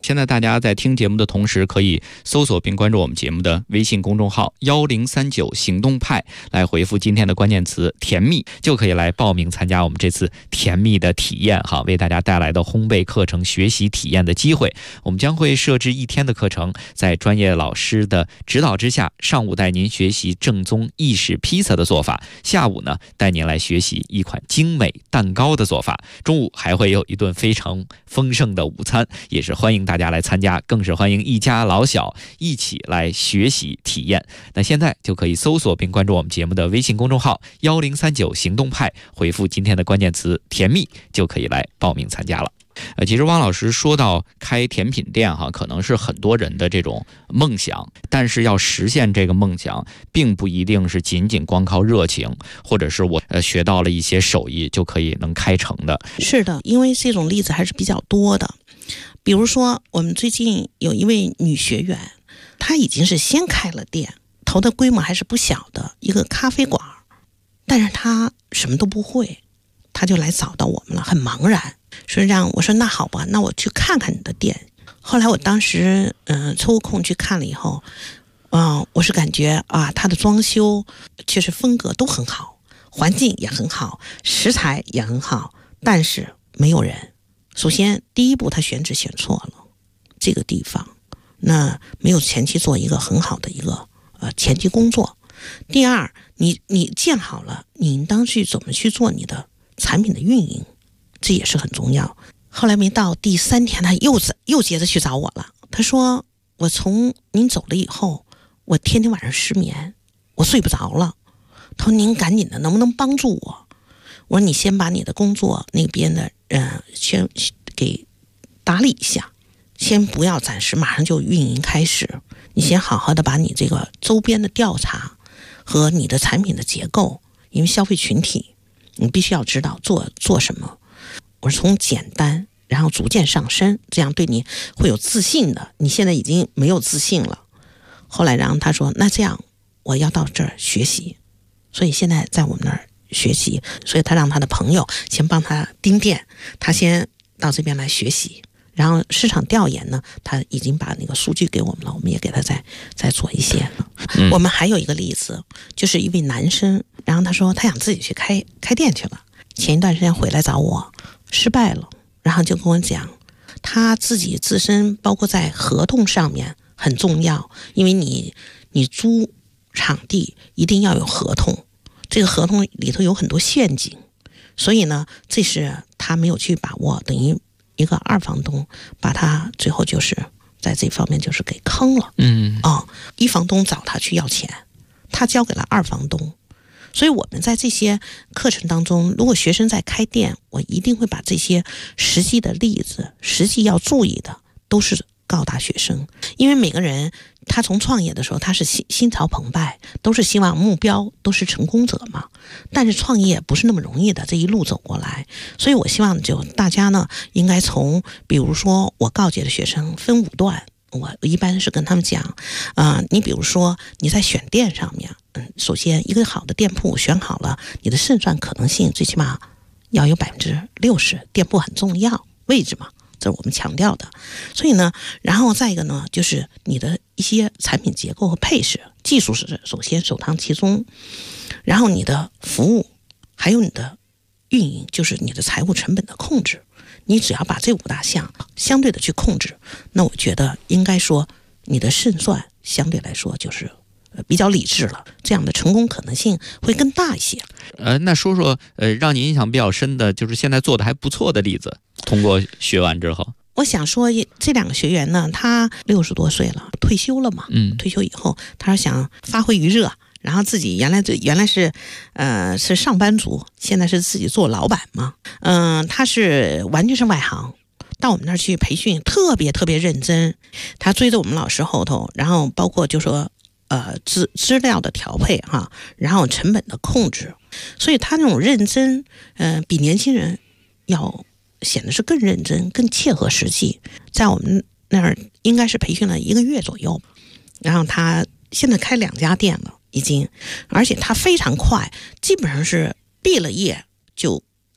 现在大家在听节目的同时，可以搜索并关注我们节目的微信公众号1039行动派，来回复今天的关键词甜蜜，就可以来报名参加我们这次甜蜜的体验哈，为大家带来的烘焙课程学习体验的机会。我们将会设置1天的课程，在专业老师的指导之下，上午带您学习正宗意式披萨的做法，下午呢带您来学习一款精美蛋糕的做法，中午还会有一顿非常丰盛的午餐，也是欢迎大家来参加，更是欢迎一家老小一起来学习体验。那现在就可以搜索并关注我们节目的微信公众号1039行动派，回复今天的关键词甜蜜，就可以来报名参加了。其实汪老师说到开甜品店哈，可能是很多人的这种梦想，但是要实现这个梦想，并不一定是仅仅光靠热情，或者是我学到了一些手艺就可以能开成的。 是的，因为这种例子还是比较多的。比如说，我们最近有一位女学员，她已经是先开了店，投的规模还是不小的一个咖啡馆，但是她什么都不会，她就来找到我们了，很茫然。说让我说那好吧，那我去看看你的店。后来我当时抽空去看了以后，我是感觉啊，它的装修确实风格都很好，环境也很好，食材也很好，但是没有人。首先第一步他选址选错了这个地方，那没有前期做一个很好的一个前期工作。第二，你建好了，你应当去怎么去做你的产品的运营，这也是很重要。后来没到第3天，他又接着去找我了。他说我从您走了以后，我天天晚上失眠，我睡不着了。他说您赶紧的，能不能帮助我？我说你先把你的工作那边的先给打理一下，先不要暂时马上就运营开始，你先好好的把你这个周边的调查和你的产品的结构，因为消费群体你必须要知道做什么。我是从简单然后逐渐上升，这样对你会有自信的。你现在已经没有自信了。后来然后他说那这样我要到这儿学习，所以现在在我们那儿学习，所以他让他的朋友先帮他盯店，他先到这边来学习。然后市场调研呢，他已经把那个数据给我们了，我们也给他再做一些。我们还有一个例子，就是一位男生，然后他说他想自己去开店去了，前一段时间回来找我，失败了，然后就跟我讲他自己自身包括在合同上面很重要，因为你租场地一定要有合同，这个合同里头有很多陷阱，所以呢这是他没有去把握，等于一个二房东把他最后就是在这方面就是给坑了。一房东找他去要钱，他交给了二房东。所以我们在这些课程当中，如果学生在开店，我一定会把这些实际的例子，实际要注意的都是告达学生。因为每个人他从创业的时候他是心潮澎湃，都是希望目标都是成功者嘛，但是创业不是那么容易的，这一路走过来。所以我希望就大家呢应该从比如说我告诫的学生分5段，我一般是跟他们讲你比如说你在选店上面，首先一个好的店铺选好了，你的胜算可能性最起码要有60%，店铺很重要，位置嘛，这是我们强调的。所以呢，然后再一个呢，就是你的一些产品结构和配饰，技术是首先首当其冲，然后你的服务，还有你的运营，就是你的财务成本的控制。你只要把这5大项相对的去控制，那我觉得应该说你的胜算相对来说就是比较理智了，这样的成功可能性会更大一些。 那说说让你印象比较深的，就是现在做的还不错的例子，通过学完之后。 我想说这2个学员呢，他60多岁了，退休了嘛，退休以后他想发挥余热，然后自己原来是上班族，现在是自己做老板嘛。他是完全是外行，到我们那儿去培训特别特别认真，他追着我们老师后头，然后包括就说资料的调配哈，然后成本的控制，所以他那种认真比年轻人要显得是更认真更切合实际。在我们那儿应该是培训了1个月左右，然后他现在开2家店了已经，而且他非常快，基本上是毕了业就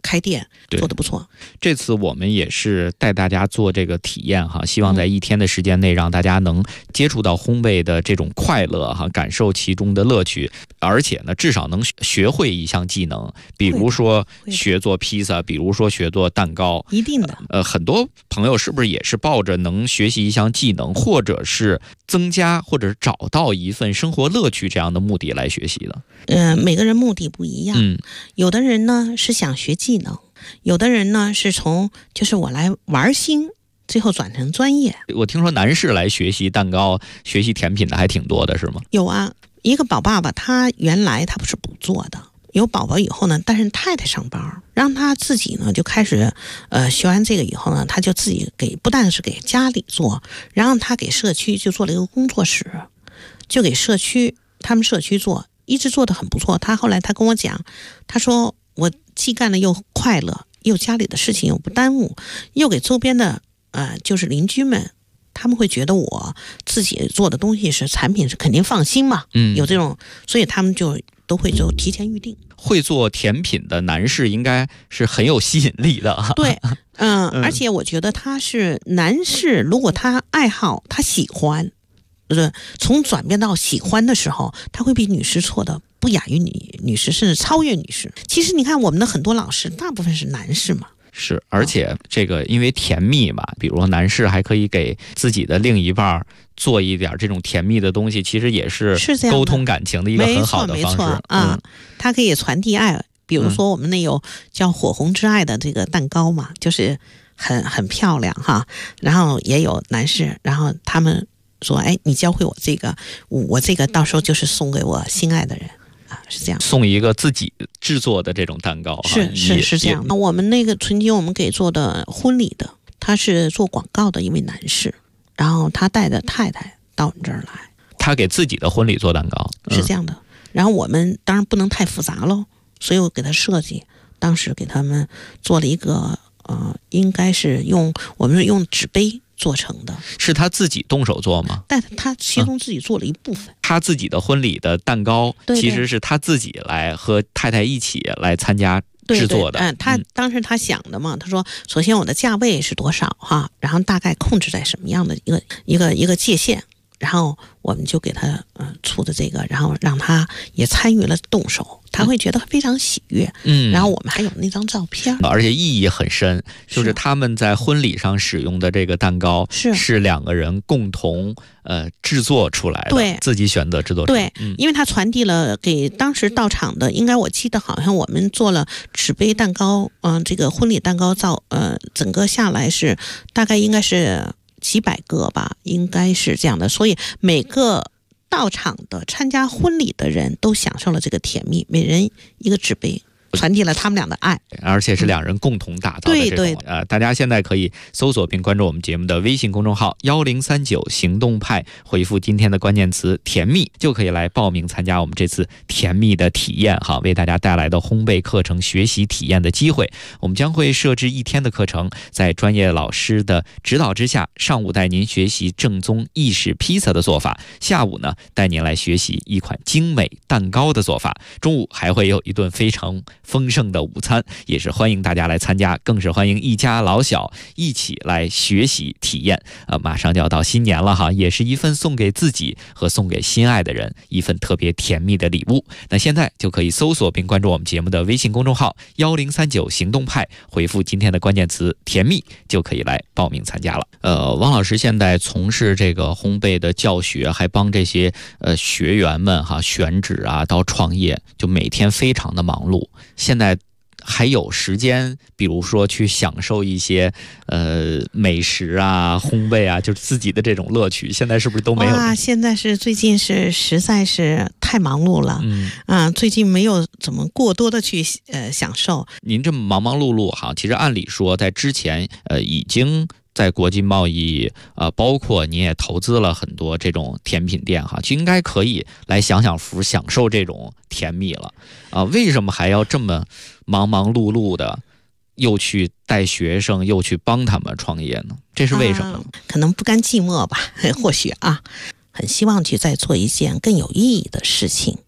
开店做得不错。 这次我们也是带大家做这个体验哈，希望在1天的时间内让大家能接触到烘焙的这种快乐哈，感受其中的乐趣，而且呢至少能学会一项技能，比如说学做披萨，比如说学做蛋糕。 一定的。 很多朋友是不是也是抱着能学习一项技能，或者是增加或者是找到一份生活乐趣这样的目的来学习的？ 每个人目的不一样。有的人呢是想学技能，有的人呢是从就是我来玩心，最后转成专业。 我听说男士来学习蛋糕、学习甜品的还挺多的，是吗？ 有啊，一个宝爸爸他原来他不是不做的，有宝宝以后呢，但是太太上班，让他自己呢就开始学完这个以后呢，他就自己不但是给家里做，然后他给社区就做了一个工作室，就给他们社区做，一直做得很不错。后来他跟我讲，他说我既干了又快乐，又家里的事情又不耽误，又给周边的就是邻居们，他们会觉得我自己做的东西是产品是肯定放心嘛，有这种，所以他们就都会就提前预定。 会做甜品的男士应该是很有吸引力的。 对，而且我觉得他是男士，如果他爱好，他喜欢，从转变到喜欢的时候，他会比女士做的不亚于女士，甚至超越女士。其实你看我们的很多老师，大部分是男士嘛。 是，而且这个因为甜蜜嘛，比如说男士还可以给自己的另一半做一点这种甜蜜的东西，其实也是沟通感情的一个很好的方式。 没错啊，它可以传递爱。比如说我们那有叫火红之爱的这个蛋糕嘛，就是很漂亮哈。然后也有男士，然后他们说，哎，你教会我这个，我这个到时候就是送给我心爱的人。是这样， 送一个自己制作的这种蛋糕， 是这样。我们那个曾经我们给做的婚礼的，他是做广告的一位男士，然后他带着太太到我们这儿来， 他给自己的婚礼做蛋糕， 是这样的。然后我们当然不能太复杂喽，所以我给他设计，当时给他们做了一个应该是我们是用纸杯做成的。 是他自己动手做吗？ 但他其中自己做了一部分。 他自己的婚礼的蛋糕，其实是他自己来和太太一起来参加制作的。 他当时他想的嘛，他说首先我的价位是多少哈，然后大概控制在什么样的一个界限，然后我们就给他出的这个，然后让他也参与了动手，他会觉得非常喜悦。然后我们还有那张照片， 而且意义很深，就是他们在婚礼上使用的这个蛋糕是2个人共同制作出来的， 对， 自己选择制作出来。 对，因为他传递了给当时到场的，应该我记得好像我们做了纸杯蛋糕，这个婚礼蛋糕整个下来是大概应该是几百个吧，应该是这样的，所以每个到场的参加婚礼的人都享受了这个甜蜜，每人一个纸杯，传递了他们俩的爱， 而且是2人共同打造的这种。 对， 大家现在可以搜索并关注我们节目的微信公众号1039行动派，回复今天的关键词甜蜜，就可以来报名参加我们这次甜蜜的体验哈，为大家带来的烘焙课程学习体验的机会。我们将会设置1天的课程，在专业老师的指导之下，上午带您学习正宗意式披萨的做法，下午呢带您来学习一款精美蛋糕的做法，中午还会有一顿非常丰盛的午餐，也是欢迎大家来参加，更是欢迎一家老小一起来学习体验。马上就要到新年了哈，也是一份送给自己和送给心爱的人一份特别甜蜜的礼物。那现在就可以搜索并关注我们节目的微信公众号1039行动派，回复今天的关键词甜蜜，就可以来报名参加了。汪老师现在从事这个烘焙的教学，还帮这些学员们哈选址啊，到创业，就每天非常的忙碌。现在还有时间，比如说去享受一些美食啊、烘焙啊，就是自己的这种乐趣，现在是不是都没有？ 现在是最近是实在是太忙碌了，最近没有怎么过多的去享受。 您这么忙忙碌碌哈，其实按理说在之前已经在国际贸易包括你也投资了很多这种甜品店哈，就应该可以来享福，享受这种甜蜜了为什么还要这么忙忙碌碌的，又去带学生，又去帮他们创业呢？这是为什么？ 可能不甘寂寞吧，或许很希望去再做一件更有意义的事情。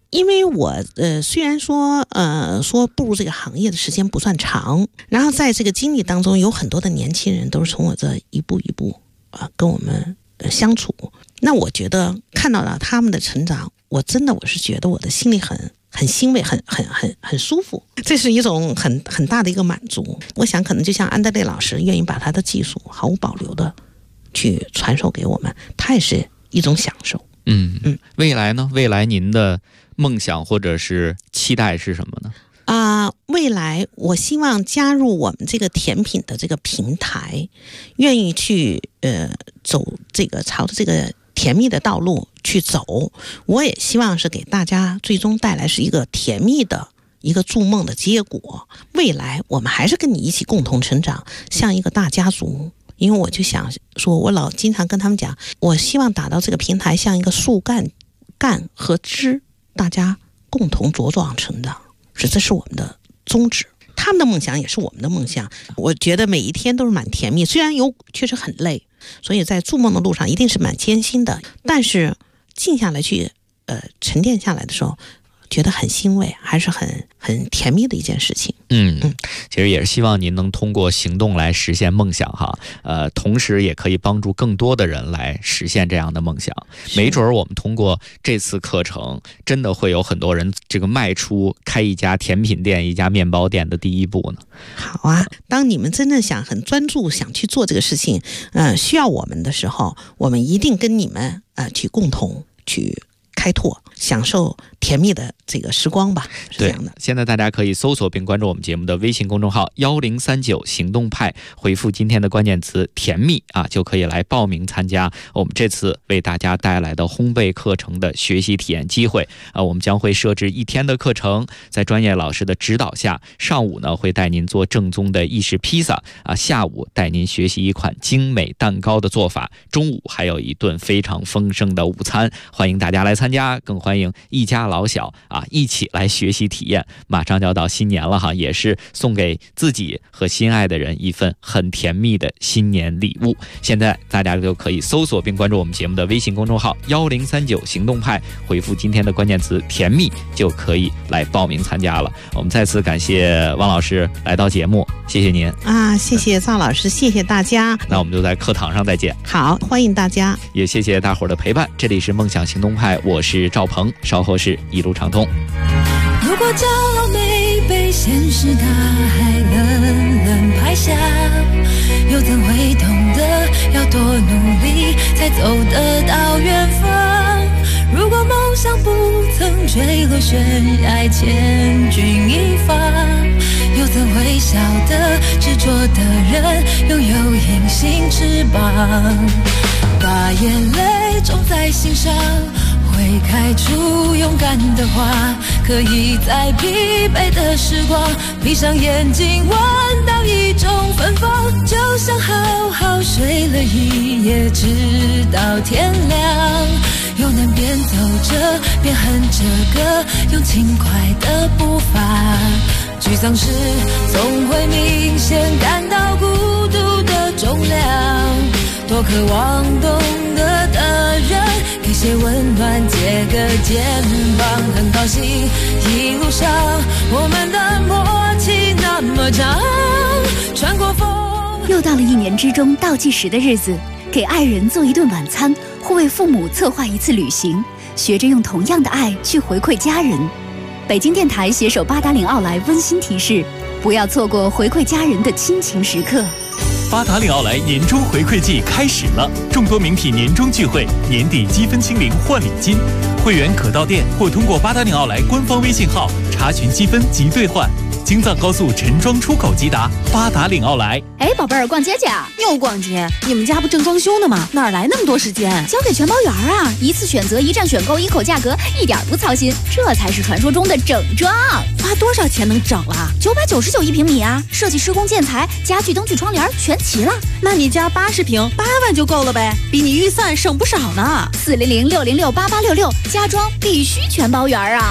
因为我虽然说步入这个行业的时间不算长，然后在这个经历当中有很多的年轻人都是从我这一步一步跟我们相处，那我觉得看到了他们的成长，我是觉得我的心里很欣慰，很舒服，这是一种很大的一个满足。我想可能就像安德烈老师愿意把他的技术毫无保留的去传授给我们，他也是一种享受。 未来呢？未来您的梦想或者是期待是什么呢？ 未来我希望加入我们这个甜品的这个平台，愿意去走这个朝着这个甜蜜的道路去走。我也希望是给大家最终带来是一个甜蜜的一个筑梦的结果。未来我们还是跟你一起共同成长，像一个大家族。因为我就想说，我老经常跟他们讲，我希望打造这个平台像一个树干和枝，大家共同茁壮成长，这是我们的宗旨。他们的梦想也是我们的梦想。我觉得每一天都是蛮甜蜜，虽然确实很累，所以在筑梦的路上一定是蛮艰辛的，但是静下来去沉淀下来的时候，觉得很欣慰，还是很甜蜜的一件事情。 其实也是希望您能通过行动来实现梦想哈，同时也可以帮助更多的人来实现这样的梦想。没准我们通过这次课程，真的会有很多人这个迈出开一家甜品店、一家面包店的第一步呢。 好啊，当你们真正想很专注想去做这个事情，需要我们的时候，我们一定跟你们去共同去开拓，享受甜蜜的这个时光吧，是这样的。 现在大家可以搜索并关注我们节目的微信公众号1039行动派，回复今天的关键词甜蜜就可以来报名参加我们这次为大家带来的烘焙课程的学习体验机会。我们将会设置1天的课程，在专业老师的指导下，上午呢会带您做正宗的意式披萨下午带您学习一款精美蛋糕的做法，中午还有一顿非常丰盛的午餐，欢迎大家来参加，更欢迎一家老小一起来学习体验。马上就要到新年了哈，也是送给自己和心爱的人一份很甜蜜的新年礼物。现在大家就可以搜索并关注我们节目的微信公众号1039行动派，回复今天的关键词甜蜜，就可以来报名参加了。我们再次感谢汪老师来到节目，谢谢您谢谢赵老师，谢谢大家。 那我们就在课堂上再见。 好，欢迎大家， 也谢谢大伙儿的陪伴。这里是梦想行动派，我是赵鹏，稍后是一路畅通。 如果骄傲没被现实大海冷冷拍下，又怎会懂得要多努力才走得到远方？如果梦想不曾坠落悬崖千钧一发，又怎会晓得执着的人拥有隐形翅膀？把眼泪种在心上，会开出勇敢的花，可以在疲惫的时光闭上眼睛闻到一种芬芳，就像好好睡了一夜直到天亮，又能边走着边哼着歌，用轻快的步伐。沮丧时总会明显感到孤独的重量，多渴望懂得的人给些温暖，借个肩膀。很高兴一路上我们的默契那么长，穿过风。 又到了1年之中倒计时的日子，给爱人做一顿晚餐，或为父母策划一次旅行，学着用同样的爱去回馈家人。北京电台携手八达岭奥莱温馨提示，不要错过回馈家人的亲情时刻。 八达岭奥莱年终回馈季开始了，众多名品年终聚会，年底积分清零换礼金，会员可到店或通过八达岭奥莱官方微信号查询积分及兑换。京藏高速陈庄出口即达，八达岭奥莱。 哎，宝贝儿，逛街去啊？ 又逛街？你们家不正装修呢吗？哪来那么多时间？ 交给全包园啊！一次选择，一站选购，一口价格，一点不操心，这才是传说中的整装。 花多少钱能整了 ？999一平米啊！设计、施工、建材、家具、灯具、窗帘全齐了。 那你家80平8万就够了呗，比你预算省不少呢。 400-606-8866，家装必须全包园啊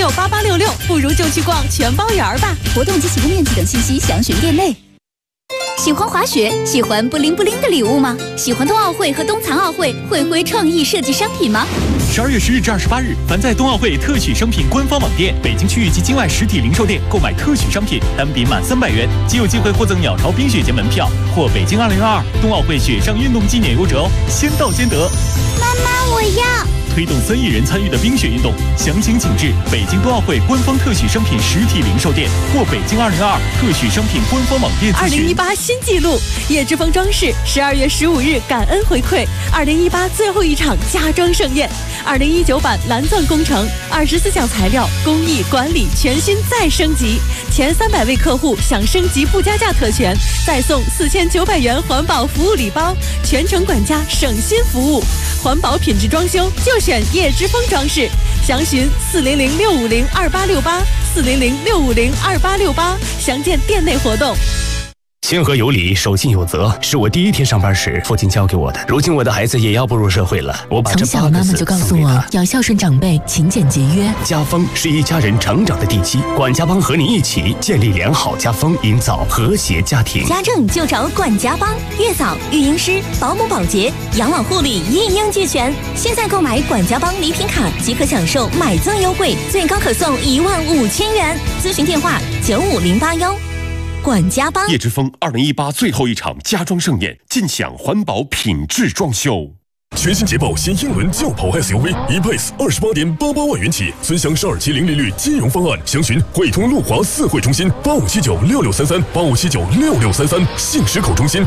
！400-606-8866，不如就去逛全包园吧。 活动及起步面积等信息详询店内。 喜欢滑雪，喜欢布灵布灵的礼物吗？喜欢冬奥会和冬残奥会会徽创意设计商品吗 ？12月10日至28日，凡在冬奥会特许商品官方网店、北京区域及境外实体零售店购买特许商品，单笔满300元，即有机会获赠鸟巢冰雪节门票或北京2022冬奥会雪上运动纪念游折哦，先到先得。 妈妈，我要！ 推动3亿人参与的冰雪运动，详情请至北京冬奥会官方特许商品实体零售店或北京2022特许商品官方网店咨询。 2018新纪录，叶之峰装饰12月15日感恩回馈2018最后一场家装盛宴，2019版蓝钻工程24项材料工艺管理全新再升级，前300位客户享升级不加价特权，再送4900元环保服务礼包，全程管家省心服务，环保品质装修就选叶之峰装饰，详询400-650-2868，400-650-2868，详见店内活动。 谦和有礼，守信有责，是我第一天上班时父亲教给我的。如今我的孩子也要步入社会了，我把这从小妈妈就告诉我要孝顺长辈，勤俭节约。 家风是一家人成长的地基，管家帮和你一起建立良好家风，营造和谐家庭。 家政就找管家帮，月嫂、育婴师、保姆、保洁、养老护理一应俱全。现在购买管家帮礼品卡即可享受买赠优惠，最高可送15000元。咨询电话95081。管家帮。 叶之峰2018最后一场家装盛宴，尽享环保品质装修。 全新捷豹新英伦轿跑 SUV E-Pace 28.88万元起，尊享12期零利率金融方案，详询汇通路华4汇中心85796633，85796633，信实口中心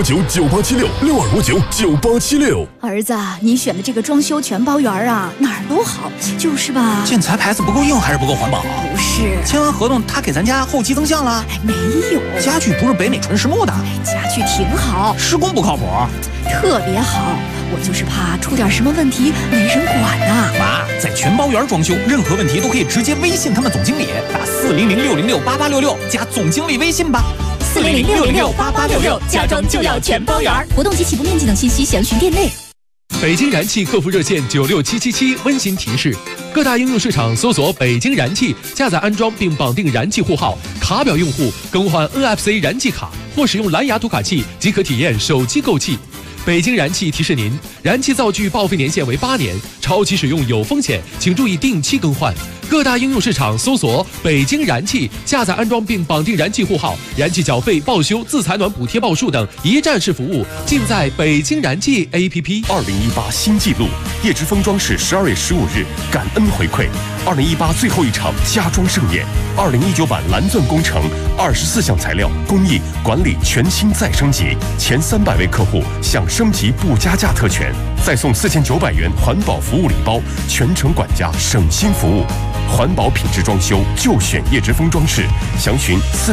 62599876，62599876。 儿子，你选的这个装修全包圆啊，哪儿都好，就是吧？ 建材牌子不够硬还是不够环保？ 不是， 签完合同他给咱家后期增项了？ 没有， 家具不是北美纯实木的， 家具挺好， 施工不靠谱， 特别好。我就是怕出点什么问题没人管呐。 妈，在全包圆装修，任何问题都可以直接微信他们总经理，打400-606-8866加总经理微信吧。 400-606-8866，家装就要全包圆。 活动及起步面积等信息详询店内。 北京燃气客服热线96777温馨提示：各大应用市场搜索北京燃气，下载安装并绑定燃气户号，卡表用户更换 NFC 燃气卡或使用蓝牙读卡器即可体验手机购气。北京燃气提示您，燃气灶具报废年限为8年，超期使用有风险，请注意定期更换。各大应用市场搜索北京燃气，下载安装并绑定燃气户号，燃气缴费、报修、自采暖补贴报数等一站式服务，尽在北京燃气 APP。 2018新纪录，叶之峰装饰12月15日感恩回馈2018最后一场家装盛宴，2019版蓝钻工程24项材料工艺管理全新再升级，前300位客户享升级不加价特权，再送4900元环保服务礼包，全程管家省心服务。环保品质装修就选叶之峰装饰，详询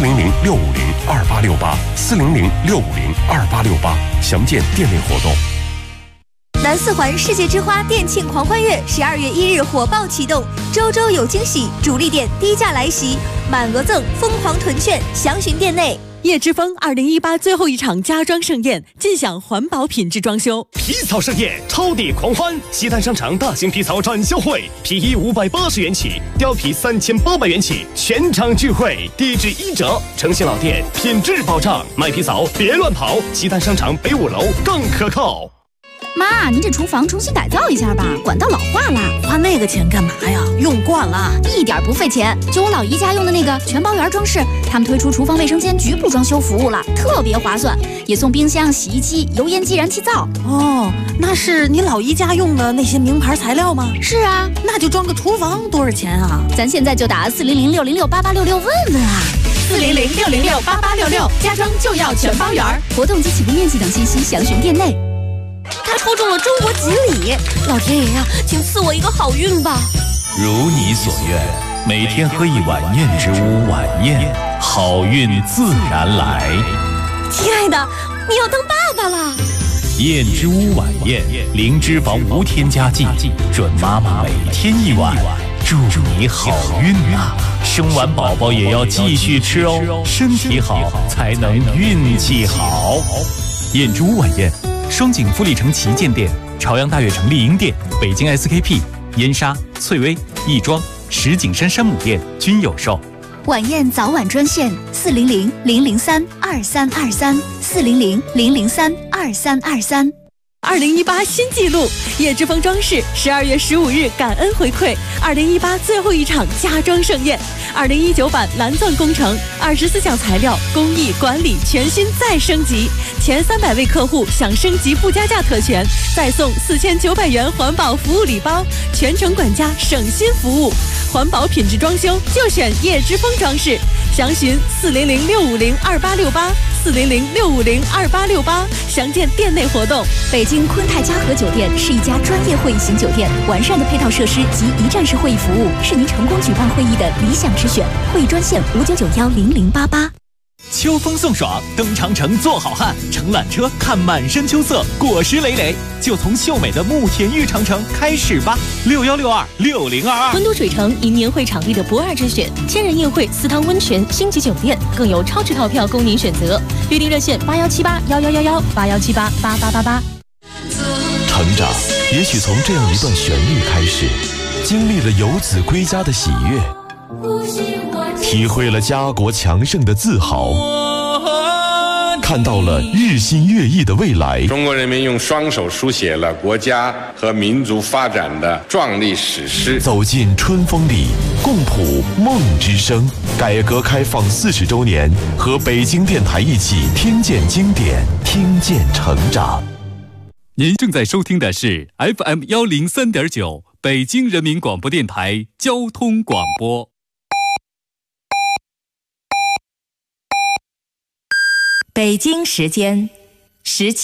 400-650-2868，400-650-2868，详见店内活动。 南四环世界之花店庆狂欢月12月1日火爆启动，周周有惊喜，主力店低价来袭，满额赠疯狂囤券，详询店内。 叶之峰2018最后一场家装盛宴，尽享环保品质装修。 皮草盛宴，超抵狂欢！西单商场大型皮草展销会，皮衣580元起，貂皮3800元起，全场聚会，低至1折。诚信老店，品质保障，买皮草别乱跑。西单商场北5楼更可靠。 妈，您这厨房重新改造一下吧，管道老化了。 花那个钱干嘛呀？用惯了， 一点不费钱。就我老姨家用的那个全包圆装饰，他们推出厨房卫生间局部装修服务了，特别划算，也送冰箱、洗衣机、油烟机、燃气灶。 哦，那是你老姨家用的那些名牌材料吗？ 是啊， 那就装个厨房多少钱啊？ 咱现在就打400-606-8866问问啊。 400-606-8866，家装就要全包圆。 活动及起步面积等信息详询店内。 他抽中了中国锦鲤，老天爷呀，请赐我一个好运吧！ 如你所愿，每天喝一碗燕之屋晚宴，好运自然来。 亲爱的，你要当爸爸了！ 燕之屋晚宴，零脂肪无添加剂，准妈妈每天一碗，祝你好运啊！生完宝宝也要继续吃哦，身体好才能运气好。 燕之屋晚宴。双井富力城旗舰店、朝阳大悦城丽婴店、北京 SKP、燕莎、翠微、亦庄、石景山山姆店均有售。 晚宴早晚专线400-003-2323，400-003-2323。 2018新纪录，叶之峰装饰12月15日感恩回馈2018最后一场家装盛宴，2019版蓝钻工程24项材料工艺管理全新再升级，前300位客户享升级不加价特权，再送4900元环保服务礼包，全程管家省心服务，环保品质装修就选叶之峰装饰，详询400-650-2868，400-650-2868，详见店内活动。 北京昆泰嘉禾酒店是一家专业会议型酒店，完善的配套设施及一站式会议服务是您成功举办会议的理想之选。会议专线59910088。 秋风送爽，登长城做好汉，乘缆车看满山秋色，果实累累，就从秀美的慕田峪长城开始吧。61626022。 温都水城因年会场地的不二之选，千人宴会、私汤温泉、星级酒店，更有超值套票供您选择。预订热线81781111，8178888888。 成长也许从这样一段旋律开始，经历了游子归家的喜悦，体会了家国强盛的自豪，看到了日新月异的未来。 中国人民用双手书写了国家和民族发展的壮丽史诗。 走进春风里，共谱梦之声。改革开放40周年，和北京电台一起听见经典，听见成长。 您正在收听的是 FM103.9 北京人民广播电台交通广播。 北京时间17